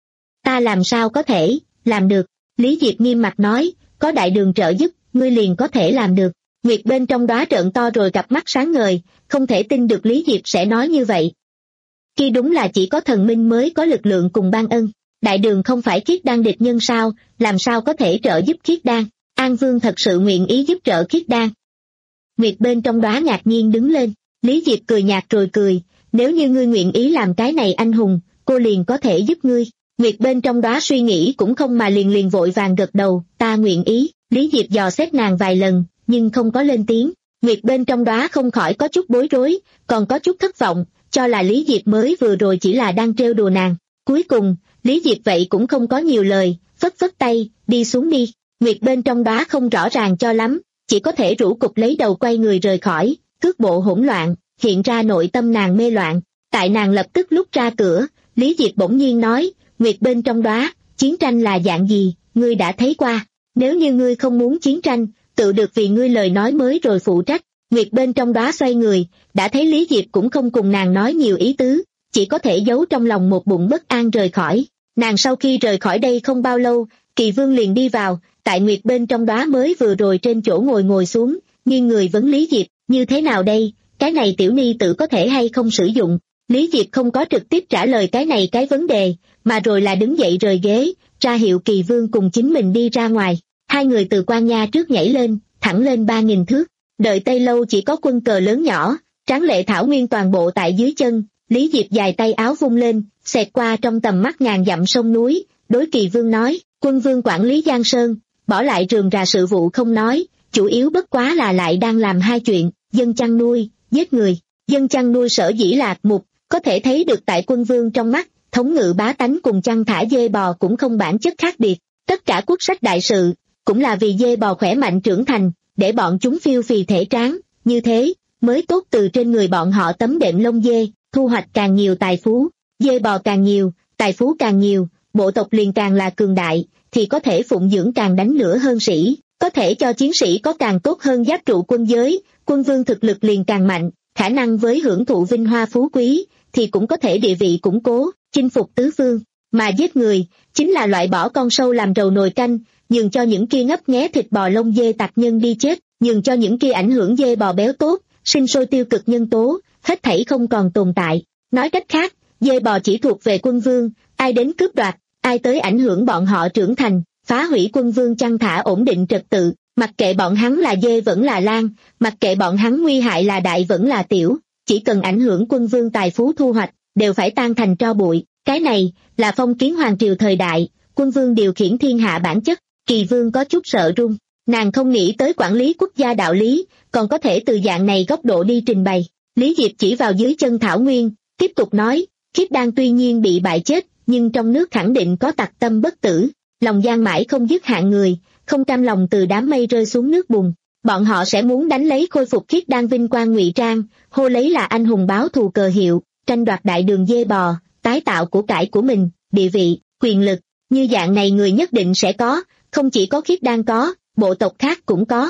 ta làm sao có thể, làm được. Lý Diệp nghiêm mặt nói, có đại đường trợ giúp, ngươi liền có thể làm được. Nguyệt bên trong đóa trợn to rồi cặp mắt sáng ngời, không thể tin được Lý Diệp sẽ nói như vậy. Khi đúng là chỉ có thần minh mới có lực lượng cùng ban ân, đại đường không phải khiết đan địch nhân sao, làm sao có thể trợ giúp khiết đan, An Vương thật sự nguyện ý giúp trợ khiết đan. Nguyệt bên trong đóa ngạc nhiên đứng lên, Lý Diệp cười nhạt rồi cười, nếu như ngươi nguyện ý làm cái này anh hùng, cô liền có thể giúp ngươi. Nguyệt bên trong đóa suy nghĩ cũng không mà liền liền vội vàng gật đầu, ta nguyện ý. Lý Diệp dò xét nàng vài lần, nhưng không có lên tiếng. Nguyệt bên trong đóa không khỏi có chút bối rối, còn có chút thất vọng, cho là Lý Diệp mới vừa rồi chỉ là đang trêu đùa nàng. Cuối cùng, Lý Diệp vậy cũng không có nhiều lời, phất phất tay, đi xuống đi. Nguyệt bên trong đóa không rõ ràng cho lắm, chỉ có thể rũ cục lấy đầu quay người rời khỏi, cước bộ hỗn loạn, hiện ra nội tâm nàng mê loạn. Tại nàng lập tức lúc ra cửa, Lý Diệp bỗng nhiên nói, Nguyệt bên trong đóa, chiến tranh là dạng gì, ngươi đã thấy qua, nếu như ngươi không muốn chiến tranh, tự được vì ngươi lời nói mới rồi phụ trách. Nguyệt bên trong đóa xoay người, đã thấy Lý Diệp cũng không cùng nàng nói nhiều ý tứ, chỉ có thể giấu trong lòng một bụng bất an rời khỏi. Nàng sau khi rời khỏi đây không bao lâu, Kỳ Vương liền đi vào, tại Nguyệt bên trong đóa mới vừa rồi trên chỗ ngồi ngồi xuống, nghiêng người vấn Lý Diệp, như thế nào đây, cái này tiểu ni tử có thể hay không sử dụng. Lý Diệp không có trực tiếp trả lời cái này cái vấn đề, mà rồi là đứng dậy rời ghế, ra hiệu Kỳ Vương cùng chính mình đi ra ngoài. Hai người từ quan nha trước nhảy lên, thẳng lên ba nghìn thước, đợi Tây Lâu chỉ có quân cờ lớn nhỏ, tráng lệ thảo nguyên toàn bộ tại dưới chân. Lý Diệp dài tay áo vung lên, xẹt qua trong tầm mắt ngàn dặm sông núi, đối Kỳ Vương nói, quân vương quản lý Giang Sơn, bỏ lại rườm rà sự vụ không nói, chủ yếu bất quá là lại đang làm hai chuyện, dân chăn nuôi, giết người. Dân chăn nuôi sở dĩ lạc mục, có thể thấy được tại quân vương trong mắt, thống ngự bá tánh cùng chăn thả dê bò cũng không bản chất khác biệt. Tất cả quốc sách đại sự, cũng là vì dê bò khỏe mạnh trưởng thành, để bọn chúng phiêu phì thể tráng, như thế, mới tốt từ trên người bọn họ tấm đệm lông dê, thu hoạch càng nhiều tài phú, dê bò càng nhiều, tài phú càng nhiều, bộ tộc liền càng là cường đại, thì có thể phụng dưỡng càng đánh lửa hơn sĩ, có thể cho chiến sĩ có càng tốt hơn giáp trụ quân giới, quân vương thực lực liền càng mạnh, khả năng với hưởng thụ vinh hoa phú quý, thì cũng có thể địa vị củng cố, chinh phục tứ phương. Mà giết người, chính là loại bỏ con sâu làm rầu nồi canh, nhường cho những kia ngấp nghé thịt bò lông dê tặc nhân đi chết, nhường cho những kia ảnh hưởng dê bò béo tốt, sinh sôi tiêu cực nhân tố, hết thảy không còn tồn tại. Nói cách khác, dê bò chỉ thuộc về quân vương, ai đến cướp đoạt, ai tới ảnh hưởng bọn họ trưởng thành, phá hủy quân vương chăn thả ổn định trật tự, mặc kệ bọn hắn là dê vẫn là lang, mặc kệ bọn hắn nguy hại là đại vẫn là tiểu, chỉ cần ảnh hưởng quân vương tài phú thu hoạch, đều phải tan thành tro bụi. Cái này, là phong kiến hoàng triều thời đại, quân vương điều khiển thiên hạ bản chất. Kỳ Vương có chút sợ run, nàng không nghĩ tới quản lý quốc gia đạo lý, còn có thể từ dạng này góc độ đi trình bày. Lý Diệp chỉ vào dưới chân thảo nguyên, tiếp tục nói, khiết đan tuy nhiên bị bại chết, nhưng trong nước khẳng định có tặc tâm bất tử, lòng gian mãi không dứt hạng người, không cam lòng từ đám mây rơi xuống nước bùn. Bọn họ sẽ muốn đánh lấy khôi phục khiết đan vinh quang ngụy trang, hô lấy là anh hùng báo thù cờ hiệu, tranh đoạt đại đường dê bò, tái tạo của cải của mình, địa vị, quyền lực, như dạng này người nhất định sẽ có, không chỉ có khiết đan có, bộ tộc khác cũng có.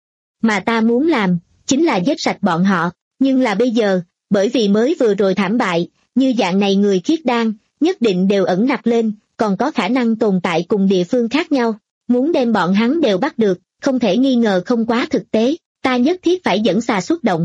Mà ta muốn làm, chính là giết sạch bọn họ, nhưng là bây giờ, bởi vì mới vừa rồi thảm bại, như dạng này người khiết đan, nhất định đều ẩn nặc lên, còn có khả năng tồn tại cùng địa phương khác nhau, muốn đem bọn hắn đều bắt được, không thể nghi ngờ không quá thực tế, ta nhất thiết phải dẫn xà xuất động.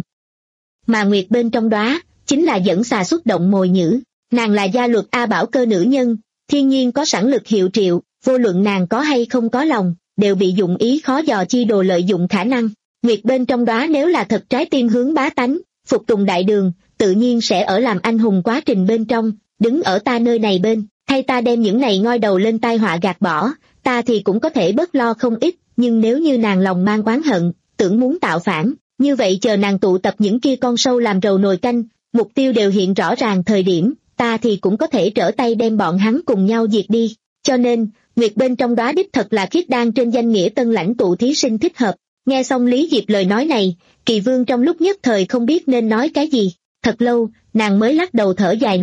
Mà Nguyệt bên trong đó, chính là dẫn xà xuất động mồi nhữ, nàng là gia luật A Bảo Cơ nữ nhân, thiên nhiên có sẵn lực hiệu triệu, vô luận nàng có hay không có lòng, đều bị dụng ý khó dò chi đồ lợi dụng khả năng. Nguyệt bên trong đó nếu là thật trái tim hướng bá tánh, phục tùng đại đường, tự nhiên sẽ ở làm anh hùng quá trình bên trong, đứng ở ta nơi này bên, thay ta đem những này ngoi đầu lên tai họa gạt bỏ, ta thì cũng có thể bớt lo không ít, nhưng nếu như nàng lòng mang oán hận, tưởng muốn tạo phản, như vậy chờ nàng tụ tập những kia con sâu làm rầu nồi canh, mục tiêu đều hiện rõ ràng thời điểm, ta thì cũng có thể trở tay đem bọn hắn cùng nhau diệt đi. Cho nên, Nguyệt bên trong đó đích thật là khiết đan trên danh nghĩa tân lãnh tụ thí sinh thích hợp. Nghe xong Lý Diệp lời nói này, Kỳ Vương trong lúc nhất thời không biết nên nói cái gì. Thật lâu, nàng mới lắc đầu thở dài nói,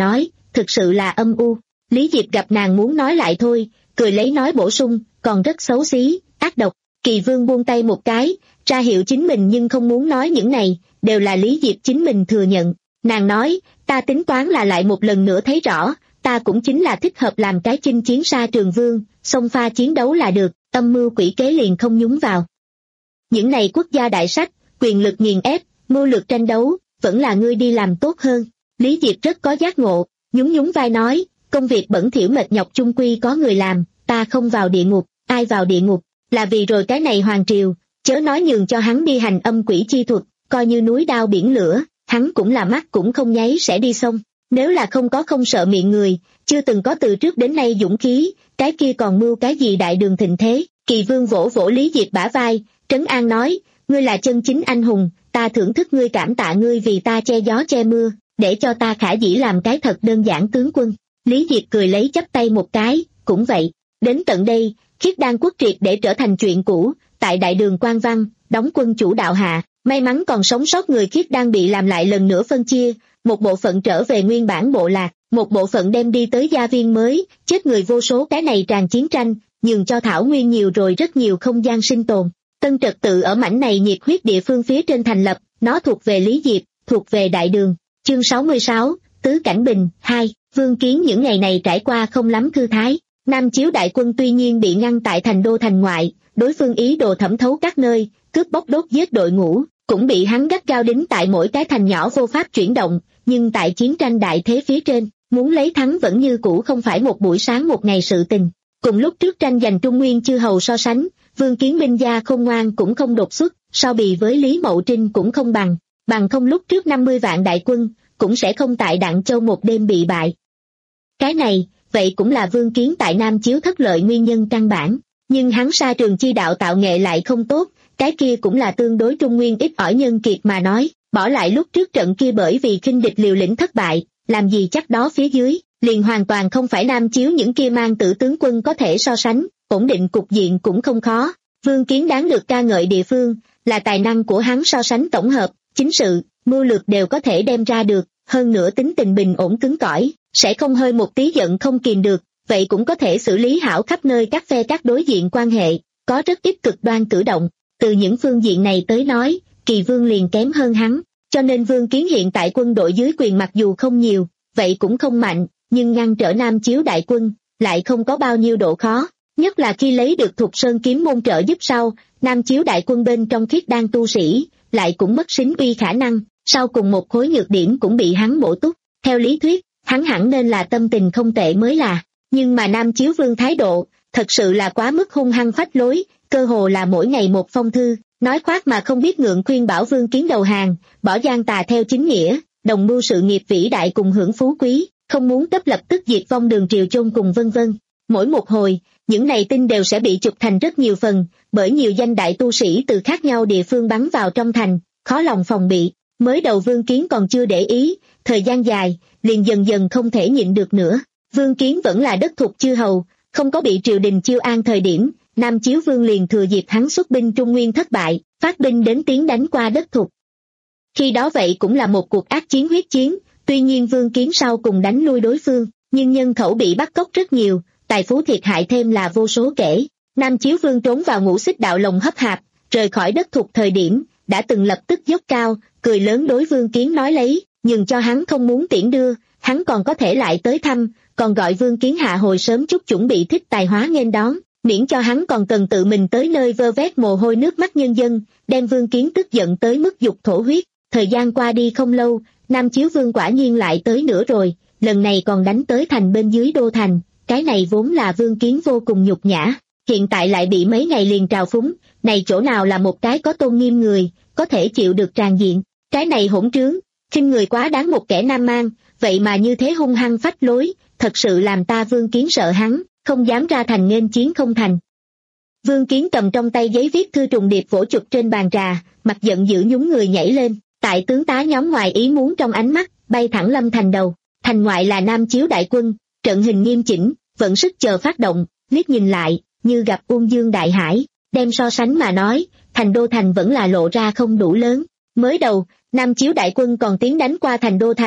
thực sự là âm u. Lý Diệp gặp nàng muốn nói lại thôi, cười lấy nói bổ sung, còn rất xấu xí, ác độc. Kỳ Vương buông tay một cái, ra hiệu chính mình nhưng không muốn nói những này, đều là Lý Diệp chính mình thừa nhận. Nàng nói, ta tính toán là lại một lần nữa thấy rõ, ta cũng chính là thích hợp làm cái chinh chiến xa trường vương, xông pha chiến đấu là được, âm mưu quỷ kế liền không nhúng vào. Những này quốc gia đại sách, quyền lực nghiền ép, mưu lược tranh đấu, vẫn là ngươi đi làm tốt hơn. Lý Diệp rất có giác ngộ, nhún nhún vai nói, công việc bẩn thỉu mệt nhọc chung quy có người làm, ta không vào địa ngục, ai vào địa ngục, là vì rồi cái này hoàng triều, chớ nói nhường cho hắn đi hành âm quỷ chi thuật, coi như núi đao biển lửa, hắn cũng là mắt cũng không nháy sẽ đi xong. Nếu là không có không sợ miệng người, chưa từng có từ trước đến nay dũng khí, cái kia còn mưu cái gì đại đường thịnh thế. Kỳ Vương vỗ vỗ Lý Diệp bả vai, trấn an nói, ngươi là chân chính anh hùng, ta thưởng thức ngươi, cảm tạ ngươi vì ta che gió che mưa, để cho ta khả dĩ làm cái thật đơn giản tướng quân. Lý Diệp cười lấy chắp tay một cái, cũng vậy. Đến tận đây, Khiết Đan quốc triệt để trở thành chuyện cũ, tại đại đường Quan Văn, đóng quân chủ đạo hạ, may mắn còn sống sót người Khiết Đan bị làm lại lần nữa phân chia, một bộ phận trở về nguyên bản bộ lạc, một bộ phận đem đi tới gia viên mới, chết người vô số. Cái này tràn chiến tranh, nhường cho Thảo Nguyên nhiều rồi rất nhiều không gian sinh tồn. Tân trật tự ở mảnh này nhiệt huyết địa phương phía trên thành lập, nó thuộc về Lý Diệp, thuộc về đại đường. Chương sáu mươi sáu, Tứ Cảnh Bình, hai, Vương Kiến những ngày này trải qua không lắm thư thái. Nam Chiếu đại quân tuy nhiên bị ngăn tại thành đô thành ngoại, đối phương ý đồ thẩm thấu các nơi, cướp bóc đốt giết đội ngũ, cũng bị hắn gắt gao đính tại mỗi cái thành nhỏ vô pháp chuyển động, nhưng tại chiến tranh đại thế phía trên, muốn lấy thắng vẫn như cũ không phải một buổi sáng một ngày sự tình. Cùng lúc trước tranh giành Trung Nguyên chư hầu so sánh, Vương Kiến binh gia khôn ngoan cũng không đột xuất, so bì với Lý Mậu Trinh cũng không bằng, bằng không lúc trước năm mươi vạn đại quân, cũng sẽ không tại Đặng Châu một đêm bị bại. Cái này, vậy cũng là Vương Kiến tại Nam Chiếu thất lợi nguyên nhân căn bản, nhưng hắn sa trường chi đạo tạo nghệ lại không tốt, cái kia cũng là tương đối Trung Nguyên ít ỏi nhân kiệt mà nói, bỏ lại lúc trước trận kia bởi vì khinh địch liều lĩnh thất bại, làm gì chắc đó phía dưới, liền hoàn toàn không phải Nam Chiếu những kia mang tử tướng quân có thể so sánh, ổn định cục diện cũng không khó. Vương Kiến đáng được ca ngợi địa phương, là tài năng của hắn so sánh tổng hợp, chính sự, mưu lược đều có thể đem ra được, hơn nữa tính tình bình ổn cứng cỏi, sẽ không hơi một tí giận không kìm được, vậy cũng có thể xử lý hảo khắp nơi các phe các đối diện quan hệ, có rất ít cực đoan cử động. Từ những phương diện này tới nói, Kỳ Vương liền kém hơn hắn, cho nên Vương Kiến hiện tại quân đội dưới quyền mặc dù không nhiều, vậy cũng không mạnh, nhưng ngăn trở Nam Chiếu đại quân, lại không có bao nhiêu độ khó, nhất là khi lấy được Thục Sơn kiếm môn trợ giúp sau, Nam Chiếu đại quân bên trong Khiết Đan tu sĩ, lại cũng mất sính uy khả năng, sau cùng một khối nhược điểm cũng bị hắn bổ túc. Theo lý thuyết, hắn hẳn nên là tâm tình không tệ mới là, nhưng mà Nam Chiếu Vương thái độ, thật sự là quá mức hung hăng phách lối, cơ hồ là mỗi ngày một phong thư, nói khoác mà không biết ngượng khuyên bảo Vương Kiến đầu hàng, bỏ gian tà theo chính nghĩa, đồng mưu sự nghiệp vĩ đại cùng hưởng phú quý, không muốn cấp lập tức diệt vong đường triều chôn cùng vân vân. Mỗi một hồi, những này tin đều sẽ bị chụp thành rất nhiều phần, bởi nhiều danh đại tu sĩ từ khác nhau địa phương bắn vào trong thành, khó lòng phòng bị. Mới đầu Vương Kiến còn chưa để ý, thời gian dài, liền dần dần không thể nhịn được nữa. Vương Kiến vẫn là đất thuộc chư hầu, không có bị triều đình chiêu an thời điểm, Nam Chiếu Vương liền thừa dịp hắn xuất binh Trung Nguyên thất bại, phát binh đến tiến đánh qua đất thuộc. Khi đó vậy cũng là một cuộc ác chiến huyết chiến, tuy nhiên Vương Kiến sau cùng đánh lui đối phương, nhưng nhân khẩu bị bắt cóc rất nhiều, tài phú thiệt hại thêm là vô số kể. Nam Chiếu Vương trốn vào Ngũ Xích đạo lồng hấp hạp, rời khỏi đất thuộc thời điểm, đã từng lập tức dốc cao, cười lớn đối Vương Kiến nói lấy, nhưng cho hắn không muốn tiễn đưa, hắn còn có thể lại tới thăm, còn gọi Vương Kiến hạ hồi sớm chút chuẩn bị thích tài hóa nghênh đón, miễn cho hắn còn cần tự mình tới nơi vơ vét mồ hôi nước mắt nhân dân, đem Vương Kiến tức giận tới mức dục thổ huyết. Thời gian qua đi không lâu, Nam Chiếu Vương quả nhiên lại tới nữa rồi, lần này còn đánh tới thành bên dưới đô thành, cái này vốn là Vương Kiến vô cùng nhục nhã, hiện tại lại bị mấy ngày liền trào phúng, này chỗ nào là một cái có tôn nghiêm người, có thể chịu được tràn diện, cái này hỗn trướng, khinh người quá đáng một kẻ nam mang, vậy mà như thế hung hăng phách lối, thật sự làm ta Vương Kiến sợ hắn, không dám ra thành nghênh chiến không thành. Vương Kiến cầm trong tay giấy viết thư trùng điệp vỗ chụp trên bàn trà, mặt giận dữ nhún người nhảy lên, tại tướng tá nhóm ngoài ý muốn trong ánh mắt, bay thẳng Lâm thành đầu, thành ngoại là Nam Chiếu đại quân, trận hình nghiêm chỉnh, vận sức chờ phát động, liếc nhìn lại, như gặp Ung Dương đại hải, đem so sánh mà nói, thành đô thành vẫn là lộ ra không đủ lớn. Mới đầu, Nam Chiếu đại quân còn tiến đánh qua thành đô thành,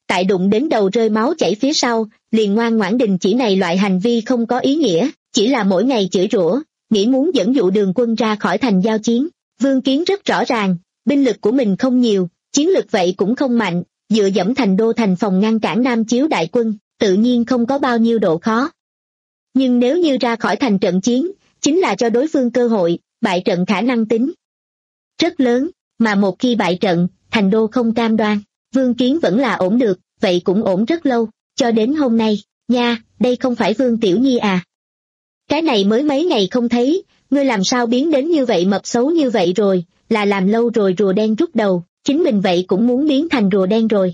tại đụng đến đầu rơi máu chảy phía sau, liền ngoan ngoãn đình chỉ này loại hành vi không có ý nghĩa, chỉ là mỗi ngày chửi rủa, nghĩ muốn dẫn dụ Đường Quân ra khỏi thành giao chiến. Vương Kiến rất rõ ràng, binh lực của mình không nhiều, chiến lực vậy cũng không mạnh, dựa dẫm thành đô thành phòng ngăn cản Nam Chiếu đại quân, tự nhiên không có bao nhiêu độ khó. Nhưng nếu như ra khỏi thành trận chiến, chính là cho đối phương cơ hội, bại trận khả năng tính rất lớn, mà một khi bại trận, thành đô không cam đoan, Vương Kiến vẫn là ổn được, vậy cũng ổn rất lâu, cho đến hôm nay, nha, đây không phải Vương Tiểu Nhi à? Cái này mới mấy ngày không thấy, ngươi làm sao biến đến như vậy mập xấu như vậy rồi, là làm lâu rồi rùa đen rút đầu, chính mình vậy cũng muốn biến thành rùa đen rồi.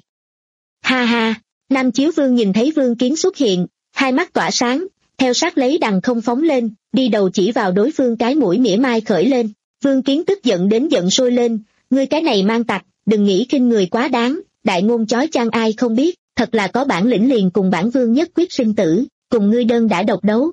Ha ha, Nam Chiếu Vương nhìn thấy Vương Kiến xuất hiện, hai mắt tỏa sáng, theo sát lấy đằng không phóng lên, đi đầu chỉ vào đối phương cái mũi mỉa mai khởi lên. Vương Kiến tức giận đến giận sôi lên, ngươi cái này mang tặc, đừng nghĩ khinh người quá đáng, đại ngôn chói chang ai không biết, thật là có bản lĩnh liền cùng bản vương nhất quyết sinh tử, cùng ngươi đơn đã độc đấu.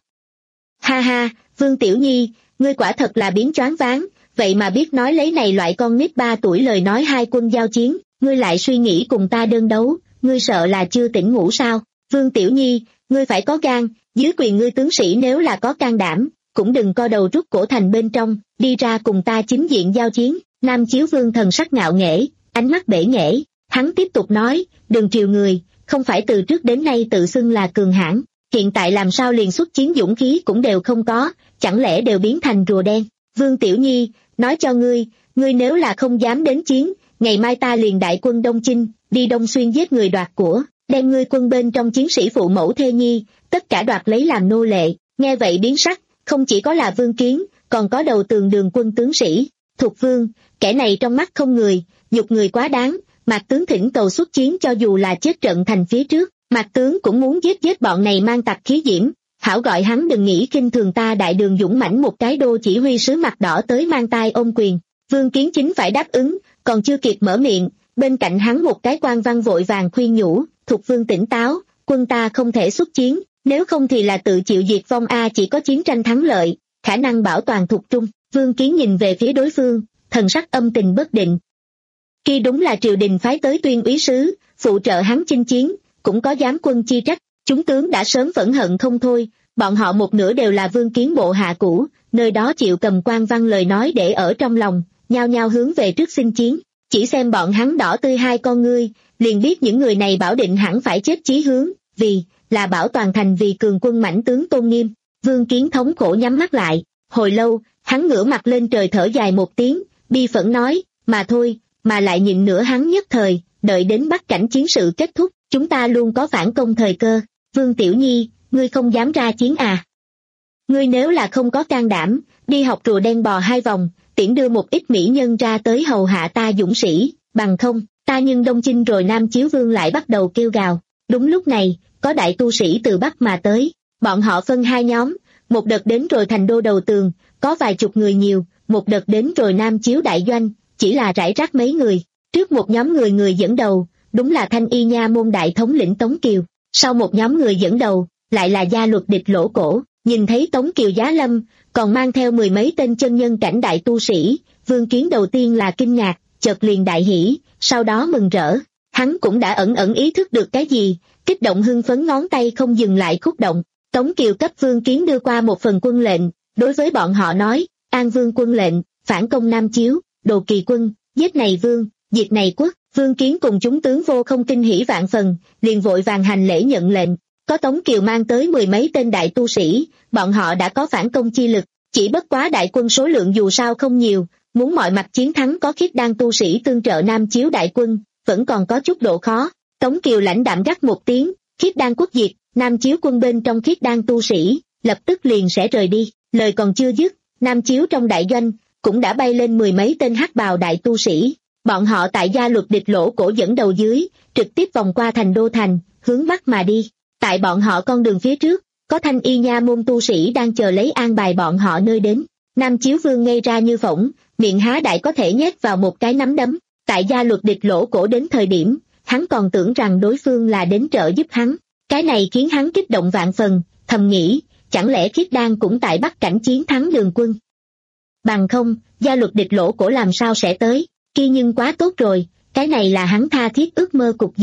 Ha ha, Vương Tiểu Nhi, ngươi quả thật là biến choáng váng, vậy mà biết nói lấy này loại con nít ba tuổi lời nói hai quân giao chiến, ngươi lại suy nghĩ cùng ta đơn đấu, ngươi sợ là chưa tỉnh ngủ sao? Vương Tiểu Nhi, ngươi phải có gan, dưới quyền ngươi tướng sĩ nếu là có can đảm, cũng đừng co đầu rút cổ thành bên trong, đi ra cùng ta chính diện giao chiến. Nam Chiếu Vương thần sắc ngạo nghễ, ánh mắt bể nghễ, hắn tiếp tục nói, Đường Triều người, không phải từ trước đến nay tự xưng là cường hãn, hiện tại làm sao liền xuất chiến dũng khí cũng đều không có, chẳng lẽ đều biến thành rùa đen? Vương Tiểu Nhi, nói cho ngươi, ngươi nếu là không dám đến chiến, ngày mai ta liền đại quân Đông Chinh, đi Đông Xuyên giết người đoạt của, đem ngươi quân bên trong chiến sĩ phụ mẫu thê nhi, tất cả đoạt lấy làm nô lệ. Nghe vậy biến sắc, không chỉ có là Vương Kiến, còn có đầu tường Đường quân tướng sĩ, Thục Vương, kẻ này trong mắt không người, nhục người quá đáng, Mạc tướng thỉnh cầu xuất chiến cho dù là chết trận thành phía trước, Mạc tướng cũng muốn giết giết bọn này mang tặc khí diễm, hảo gọi hắn đừng nghĩ khinh thường ta đại đường dũng mãnh một cái đô chỉ huy sứ mặt đỏ tới mang tai ôm quyền. Vương Kiến chính phải đáp ứng, còn chưa kịp mở miệng, bên cạnh hắn một cái quan văn vội vàng khuyên nhủ, Thục Vương tỉnh táo, quân ta không thể xuất chiến, nếu không thì là tự chịu diệt vong a, chỉ có chiến tranh thắng lợi, khả năng bảo toàn Thục Trung. Vương Kiến nhìn về phía đối phương, thần sắc âm tình bất định. Khi đúng là triều đình phái tới tuyên úy sứ, phụ trợ hắn chinh chiến, cũng có giám quân chi trách, chúng tướng đã sớm phẫn hận không thôi, bọn họ một nửa đều là Vương Kiến bộ hạ cũ, nơi đó chịu cầm quan văn lời nói để ở trong lòng, nhao nhao hướng về trước xin chiến, chỉ xem bọn hắn đỏ tươi hai con ngươi, liền biết những người này bảo định hẳn phải chết chí hướng, vì là bảo toàn thành vì cường quân mãnh tướng tôn nghiêm. Vương Kiến thống khổ nhắm mắt lại, hồi lâu, hắn ngửa mặt lên trời thở dài một tiếng, bi phẫn nói, mà thôi, mà lại nhịn nửa hắn nhất thời, đợi đến Bắc cảnh chiến sự kết thúc, chúng ta luôn có phản công thời cơ. Vương Tiểu Nhi, ngươi không dám ra chiến à? Ngươi nếu là không có can đảm, đi học rùa đen bò hai vòng, tiễn đưa một ít mỹ nhân ra tới hầu hạ ta dũng sĩ, bằng không, ta nhưng Đông Chinh rồi. Nam Chiếu Vương lại bắt đầu kêu gào. Đúng lúc này, có đại tu sĩ từ Bắc mà tới, bọn họ phân hai nhóm, một đợt đến rồi thành đô đầu tường, có vài chục người nhiều, một đợt đến rồi Nam Chiếu đại doanh, chỉ là rải rác mấy người. Trước một nhóm người người dẫn đầu, đúng là Thanh Y Nha môn đại thống lĩnh Tống Kiều, sau một nhóm người dẫn đầu, lại là gia luật địch Lỗ Cổ. Nhìn thấy Tống Kiều giá lâm, còn mang theo mười mấy tên chân nhân cảnh đại tu sĩ, Vương Kiến đầu tiên là kinh ngạc, chợt liền đại hỉ, sau đó mừng rỡ. Hắn cũng đã ẩn ẩn ý thức được cái gì, kích động hưng phấn ngón tay không dừng lại khúc động. Tống Kiều cấp Vương Kiến đưa qua một phần quân lệnh, đối với bọn họ nói, An Vương quân lệnh, phản công Nam Chiếu, đồ kỳ quân, giết này vương, diệt này quốc. Vương Kiến cùng chúng tướng vô không kinh hỉ vạn phần, liền vội vàng hành lễ nhận lệnh. Có Tống Kiều mang tới mười mấy tên đại tu sĩ, bọn họ đã có phản công chi lực, chỉ bất quá đại quân số lượng dù sao không nhiều, muốn mọi mặt chiến thắng có Khiết Đan tu sĩ tương trợ Nam Chiếu đại quân, vẫn còn có chút độ khó. Tống Kiều lãnh đạm gắt một tiếng, Khiết Đan quốc diệt, Nam Chiếu quân bên trong Khiết Đan tu sĩ, lập tức liền sẽ rời đi. Lời còn chưa dứt, Nam Chiếu trong đại doanh, cũng đã bay lên mười mấy tên hắc bào đại tu sĩ. Bọn họ tại gia luật địch Lỗ Cổ dẫn đầu dưới, trực tiếp vòng qua thành đô thành, hướng bắc mà đi. Tại bọn họ con đường phía trước, có Thanh Y Nha môn tu sĩ đang chờ lấy an bài bọn họ nơi đến. Nam Chiếu Vương ngây ra như phỗng, miệng há đại có thể nhét vào một cái nắm đấm. Tại gia luật địch Lỗ Cổ đến thời điểm, hắn còn tưởng rằng đối phương là đến trợ giúp hắn. Cái này khiến hắn kích động vạn phần, thầm nghĩ, chẳng lẽ Khiết Đan cũng tại Bắc cảnh chiến thắng Đường quân? Bằng không, gia luật địch Lỗ Cổ làm sao sẽ tới? Kia nhưng quá tốt rồi, cái này là hắn tha thiết ước mơ cục diện.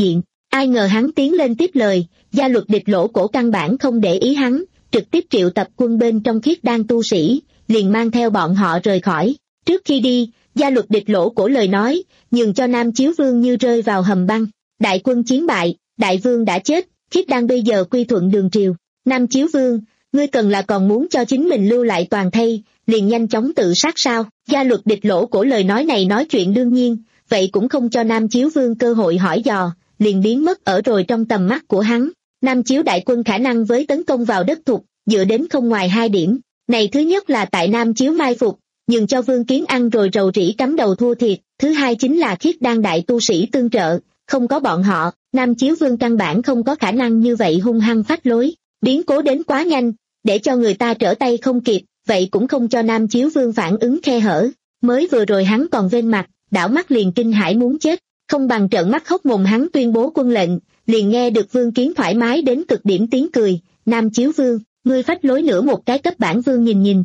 Ai ngờ hắn tiến lên tiếp lời, gia luật địch lỗ cổ căn bản không để ý hắn, trực tiếp triệu tập quân bên trong khiết đan tu sĩ, liền mang theo bọn họ rời khỏi. Trước khi đi, gia luật địch lỗ cổ lời nói, nhường cho Nam Chiếu Vương như rơi vào hầm băng. Đại quân chiến bại, đại vương đã chết, khiết đan bây giờ quy thuận đường triều. Nam Chiếu Vương, ngươi cần là còn muốn cho chính mình lưu lại toàn thây, liền nhanh chóng tự sát sao? Gia luật địch lỗ cổ lời nói này nói chuyện đương nhiên, vậy cũng không cho Nam Chiếu Vương cơ hội hỏi dò, liền biến mất ở rồi trong tầm mắt của hắn. Nam Chiếu đại quân khả năng với tấn công vào đất Thục, dựa đến không ngoài hai điểm. Này thứ nhất là tại Nam Chiếu mai phục, nhường cho Vương Kiến ăn rồi rầu rĩ cắm đầu thua thiệt. Thứ hai chính là khiết đan đại tu sĩ tương trợ, không có bọn họ, Nam Chiếu Vương căn bản không có khả năng như vậy hung hăng phách lối. Biến cố đến quá nhanh, để cho người ta trở tay không kịp, vậy cũng không cho Nam Chiếu Vương phản ứng khe hở. Mới vừa rồi hắn còn vênh mặt, đảo mắt liền kinh hãi muốn chết, không bằng trợn mắt hốc mồm hắn tuyên bố quân lệnh, liền nghe được Vương Kiến thoải mái đến cực điểm tiếng cười. Nam Chiếu Vương, ngươi phách lối nữa một cái cấp bản vương nhìn nhìn.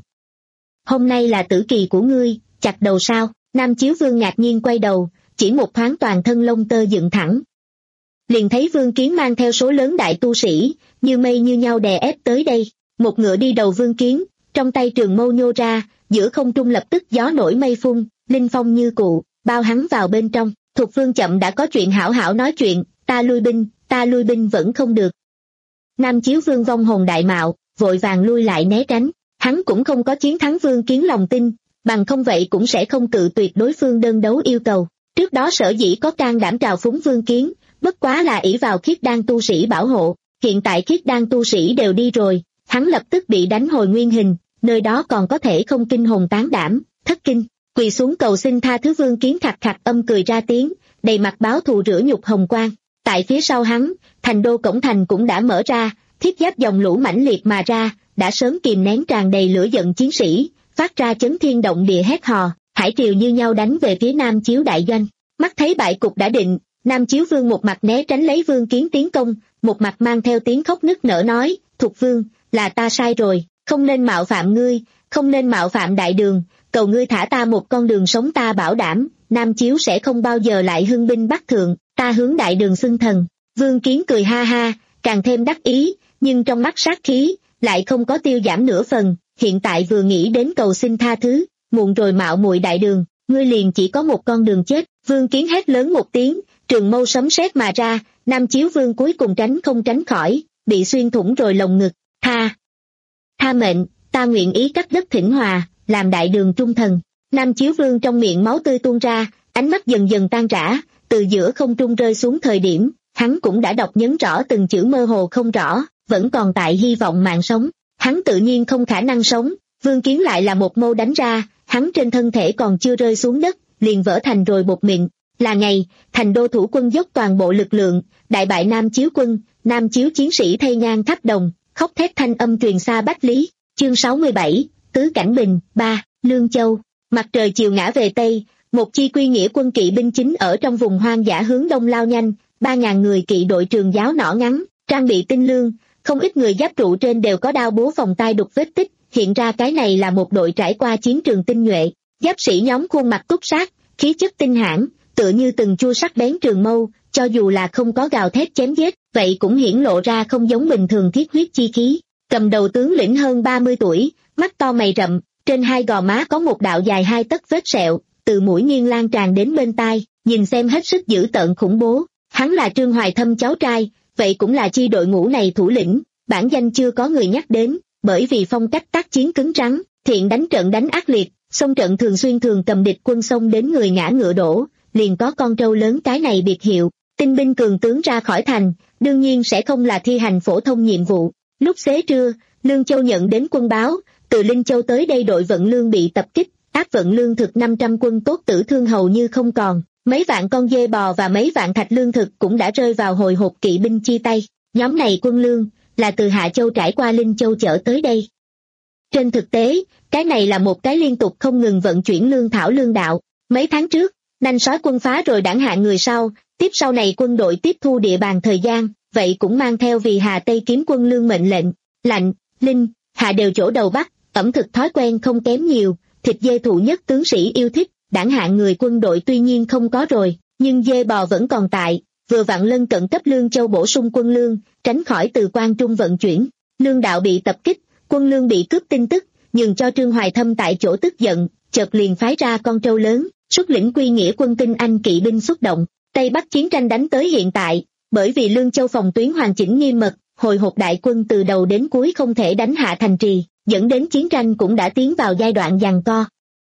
Hôm nay là tử kỳ của ngươi, chặt đầu sao? Nam Chiếu Vương ngạc nhiên quay đầu, chỉ một thoáng toàn thân lông tơ dựng thẳng. Liền thấy Vương Kiến mang theo số lớn đại tu sĩ, như mây như nhau đè ép tới đây, một ngựa đi đầu Vương Kiến, trong tay trường mâu nhô ra, giữa không trung lập tức gió nổi mây phun, linh phong như cụ, bao hắn vào bên trong. Thục Vương chậm đã có chuyện hảo hảo nói chuyện, ta lui binh, ta lui binh vẫn không được. Nam Chiếu Vương vong hồn đại mạo, vội vàng lui lại né tránh, hắn cũng không có chiến thắng Vương Kiến lòng tin, bằng không vậy cũng sẽ không cự tuyệt đối phương đơn đấu yêu cầu. Trước đó sở dĩ có can đảm trào phúng Vương Kiến, bất quá là ỷ vào khiết đan tu sĩ bảo hộ, hiện tại khiết đan tu sĩ đều đi rồi, hắn lập tức bị đánh hồi nguyên hình, nơi đó còn có thể không kinh hồn tán đảm, thất kinh, quỳ xuống cầu xin tha thứ. Vương Kiến khặt khặt âm cười ra tiếng, đầy mặt báo thù rửa nhục hồng quang. Tại phía sau hắn, thành đô cổng thành cũng đã mở ra, thiết giáp dòng lũ mãnh liệt mà ra, đã sớm kìm nén tràn đầy lửa giận chiến sĩ, phát ra chấn thiên động địa hét hò, hải triều như nhau đánh về phía Nam Chiếu đại doanh. Mắt thấy bại cục đã định, Nam Chiếu Vương một mặt né tránh lấy Vương Kiến tiến công, một mặt mang theo tiếng khóc nức nở nói, Thục Vương, là ta sai rồi, không nên mạo phạm ngươi, không nên mạo phạm đại đường, cầu ngươi thả ta một con đường sống, ta bảo đảm, Nam Chiếu sẽ không bao giờ lại hưng binh bắc thượng, ta hướng đại đường xưng thần. Vương Kiến cười ha ha, càng thêm đắc ý, nhưng trong mắt sát khí, lại không có tiêu giảm nửa phần, hiện tại vừa nghĩ đến cầu xin tha thứ, muộn rồi mạo muội đại đường, ngươi liền chỉ có một con đường chết. Vương Kiến hét lớn một tiếng, trường mâu sấm sét mà ra, Nam Chiếu Vương cuối cùng tránh không tránh khỏi, bị xuyên thủng rồi lồng ngực. Tha, tha mệnh, ta nguyện ý cắt đất thỉnh hòa, làm đại đường trung thần. Nam Chiếu Vương trong miệng máu tươi tuôn ra, ánh mắt dần dần tan rã, từ giữa không trung rơi xuống thời điểm, hắn cũng đã đọc nhấn rõ từng chữ mơ hồ không rõ, vẫn còn tại hy vọng mạng sống. Hắn tự nhiên không khả năng sống, Vương Kiến lại là một mâu đánh ra, hắn trên thân thể còn chưa rơi xuống đất, liền vỡ thành rồi bột mịn. Là ngày, thành đô thủ quân dốc toàn bộ lực lượng, đại bại Nam Chiếu quân, Nam Chiếu chiến sĩ thay ngang tháp đồng, khóc thét thanh âm truyền xa Bách Lý. Chương sáu mươi bảy, Tứ Cảnh Bình, ba, Lương Châu. Mặt trời chiều ngã về Tây, một chi quy nghĩa quân kỵ binh chính ở trong vùng hoang dã hướng đông lao nhanh, ba ngàn người kỵ đội trường giáo nỏ ngắn, trang bị tinh lương, không ít người giáp trụ trên đều có đao búa phòng tai đục vết tích, hiện ra cái này là một đội trải qua chiến trường tinh nhuệ. Giáp sĩ nhóm khuôn mặt túc sát, khí chất tinh hãn, tựa như từng chua sắc bén trường mâu, cho dù là không có gào thét chém giết, vậy cũng hiển lộ ra không giống bình thường thiết huyết chi khí. Cầm đầu tướng lĩnh hơn ba mươi tuổi, mắt to mày rậm, trên hai gò má có một đạo dài hai tấc vết sẹo, từ mũi nghiêng lan tràn đến bên tai, nhìn xem hết sức dữ tợn khủng bố. Hắn là Trương Hoài Thâm cháu trai, vậy cũng là chi đội ngũ này thủ lĩnh, bản danh chưa có người nhắc đến, bởi vì phong cách tác chiến cứng rắn, thiện đánh trận đánh ác liệt, xông trận thường xuyên thường cầm địch quân xông đến người ngã ngựa đổ, liền có con trâu lớn cái này biệt hiệu. Tinh binh cường tướng ra khỏi thành, đương nhiên sẽ không là thi hành phổ thông nhiệm vụ. Lúc xế trưa, Lương Châu nhận đến quân báo, từ Linh Châu tới đây đội vận lương bị tập kích, áp vận lương thực năm trăm quân tốt tử thương hầu như không còn, mấy vạn con dê bò và mấy vạn thạch lương thực cũng đã rơi vào hồi hộp kỵ binh chi tay. Nhóm này quân lương là từ Hạ Châu trải qua Linh Châu chở tới đây. Trên thực tế, cái này là một cái liên tục không ngừng vận chuyển lương thảo lương đạo. Mấy tháng trước, nanh sói quân phá rồi đảng hạ người sau, tiếp sau này quân đội tiếp thu địa bàn thời gian, vậy cũng mang theo vì Hà Tây kiếm quân lương mệnh lệnh. Lạnh, Linh, Hạ đều chỗ đầu Bắc, ẩm thực thói quen không kém nhiều, thịt dê thụ nhất tướng sĩ yêu thích, đảng hạ người quân đội tuy nhiên không có rồi, nhưng dê bò vẫn còn tại, vừa vặn lân cận cấp Lương Châu bổ sung quân lương, tránh khỏi từ quan trung vận chuyển. Lương đạo bị tập kích, quân lương bị cướp tin tức, nhường cho Trương Hoài Thâm tại chỗ tức giận, chợt liền phái ra con trâu lớn, xuất lĩnh quy nghĩa quân tinh anh kỵ binh xuất động. Tây Bắc chiến tranh đánh tới hiện tại, bởi vì Lương Châu phòng tuyến hoàn chỉnh nghiêm mật, hồi hộp đại quân từ đầu đến cuối không thể đánh hạ thành trì, dẫn đến chiến tranh cũng đã tiến vào giai đoạn giằng co.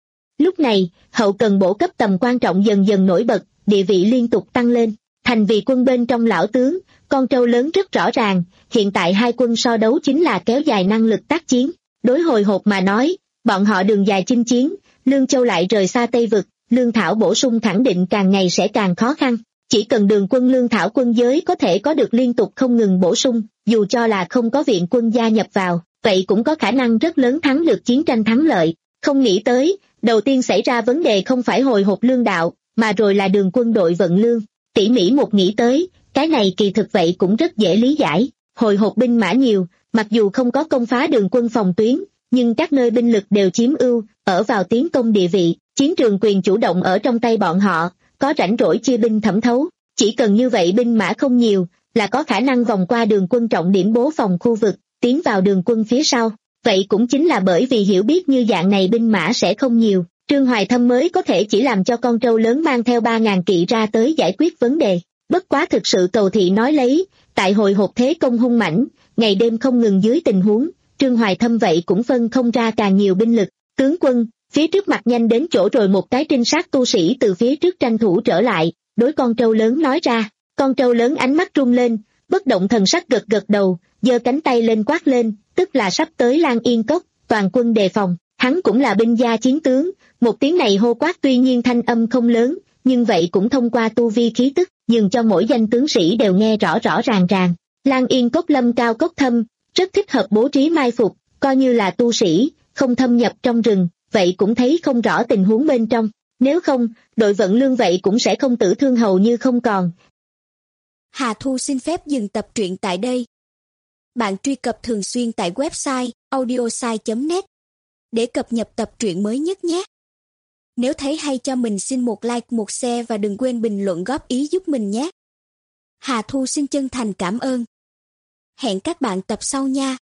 Lúc này, hậu cần bổ cấp tầm quan trọng dần dần nổi bật, địa vị liên tục tăng lên. Thành vì quân bên trong lão tướng, con trâu lớn rất rõ ràng, hiện tại hai quân so đấu chính là kéo dài năng lực tác chiến. Đối hồi hộp mà nói, bọn họ đường dài chinh chiến, Lương Châu lại rời xa Tây Vực, lương thảo bổ sung khẳng định càng ngày sẽ càng khó khăn. Chỉ cần đường quân lương thảo quân giới có thể có được liên tục không ngừng bổ sung, dù cho là không có viện quân gia nhập vào, vậy cũng có khả năng rất lớn thắng được chiến tranh thắng lợi. Không nghĩ tới, đầu tiên xảy ra vấn đề không phải hồi hộp lương đạo, mà rồi là đường quân đội vận lương. Tỉ mỉ một nghĩ tới, cái này kỳ thực vậy cũng rất dễ lý giải. Hồi hộp binh mã nhiều, mặc dù không có công phá đường quân phòng tuyến, nhưng các nơi binh lực đều chiếm ưu, ở vào tiến công địa vị, chiến trường quyền chủ động ở trong tay bọn họ, có rảnh rỗi chia binh thẩm thấu. Chỉ cần như vậy binh mã không nhiều, là có khả năng vòng qua đường quân trọng điểm bố phòng khu vực, tiến vào đường quân phía sau. Vậy cũng chính là bởi vì hiểu biết như dạng này binh mã sẽ không nhiều, Trương Hoài Thâm mới có thể chỉ làm cho con trâu lớn mang theo ba ngàn kỵ ra tới giải quyết vấn đề. Bất quá thực sự cầu thị nói lấy, tại hồi hộp thế công hung mãnh, ngày đêm không ngừng dưới tình huống, Trương Hoài Thâm vậy cũng phân không ra càng nhiều binh lực. Tướng quân, phía trước mặt nhanh đến chỗ rồi. Một cái trinh sát tu sĩ từ phía trước tranh thủ trở lại, đối con trâu lớn nói ra. Con trâu lớn ánh mắt rung lên, bất động thần sắc gật gật đầu, giơ cánh tay lên quát lên, tức là sắp tới Lan Yên Cốc, toàn quân đề phòng. Hắn cũng là binh gia chiến tướng, một tiếng này hô quát tuy nhiên thanh âm không lớn, nhưng vậy cũng thông qua tu vi khí tức, nhường cho mỗi danh tướng sĩ đều nghe rõ rõ ràng ràng. Lan Yên Cốc lâm cao cốc thâm, rất thích hợp bố trí mai phục, coi như là tu sĩ, không thâm nhập trong rừng, vậy cũng thấy không rõ tình huống bên trong. Nếu không, đội vận lương vậy cũng sẽ không tử thương hầu như không còn. Hà Thu xin phép dừng tập truyện tại đây. Bạn truy cập thường xuyên tại website audiosai chấm net để cập nhật tập truyện mới nhất nhé. Nếu thấy hay cho mình xin một like, một share và đừng quên bình luận góp ý giúp mình nhé. Hà Thu xin chân thành cảm ơn. Hẹn các bạn tập sau nha.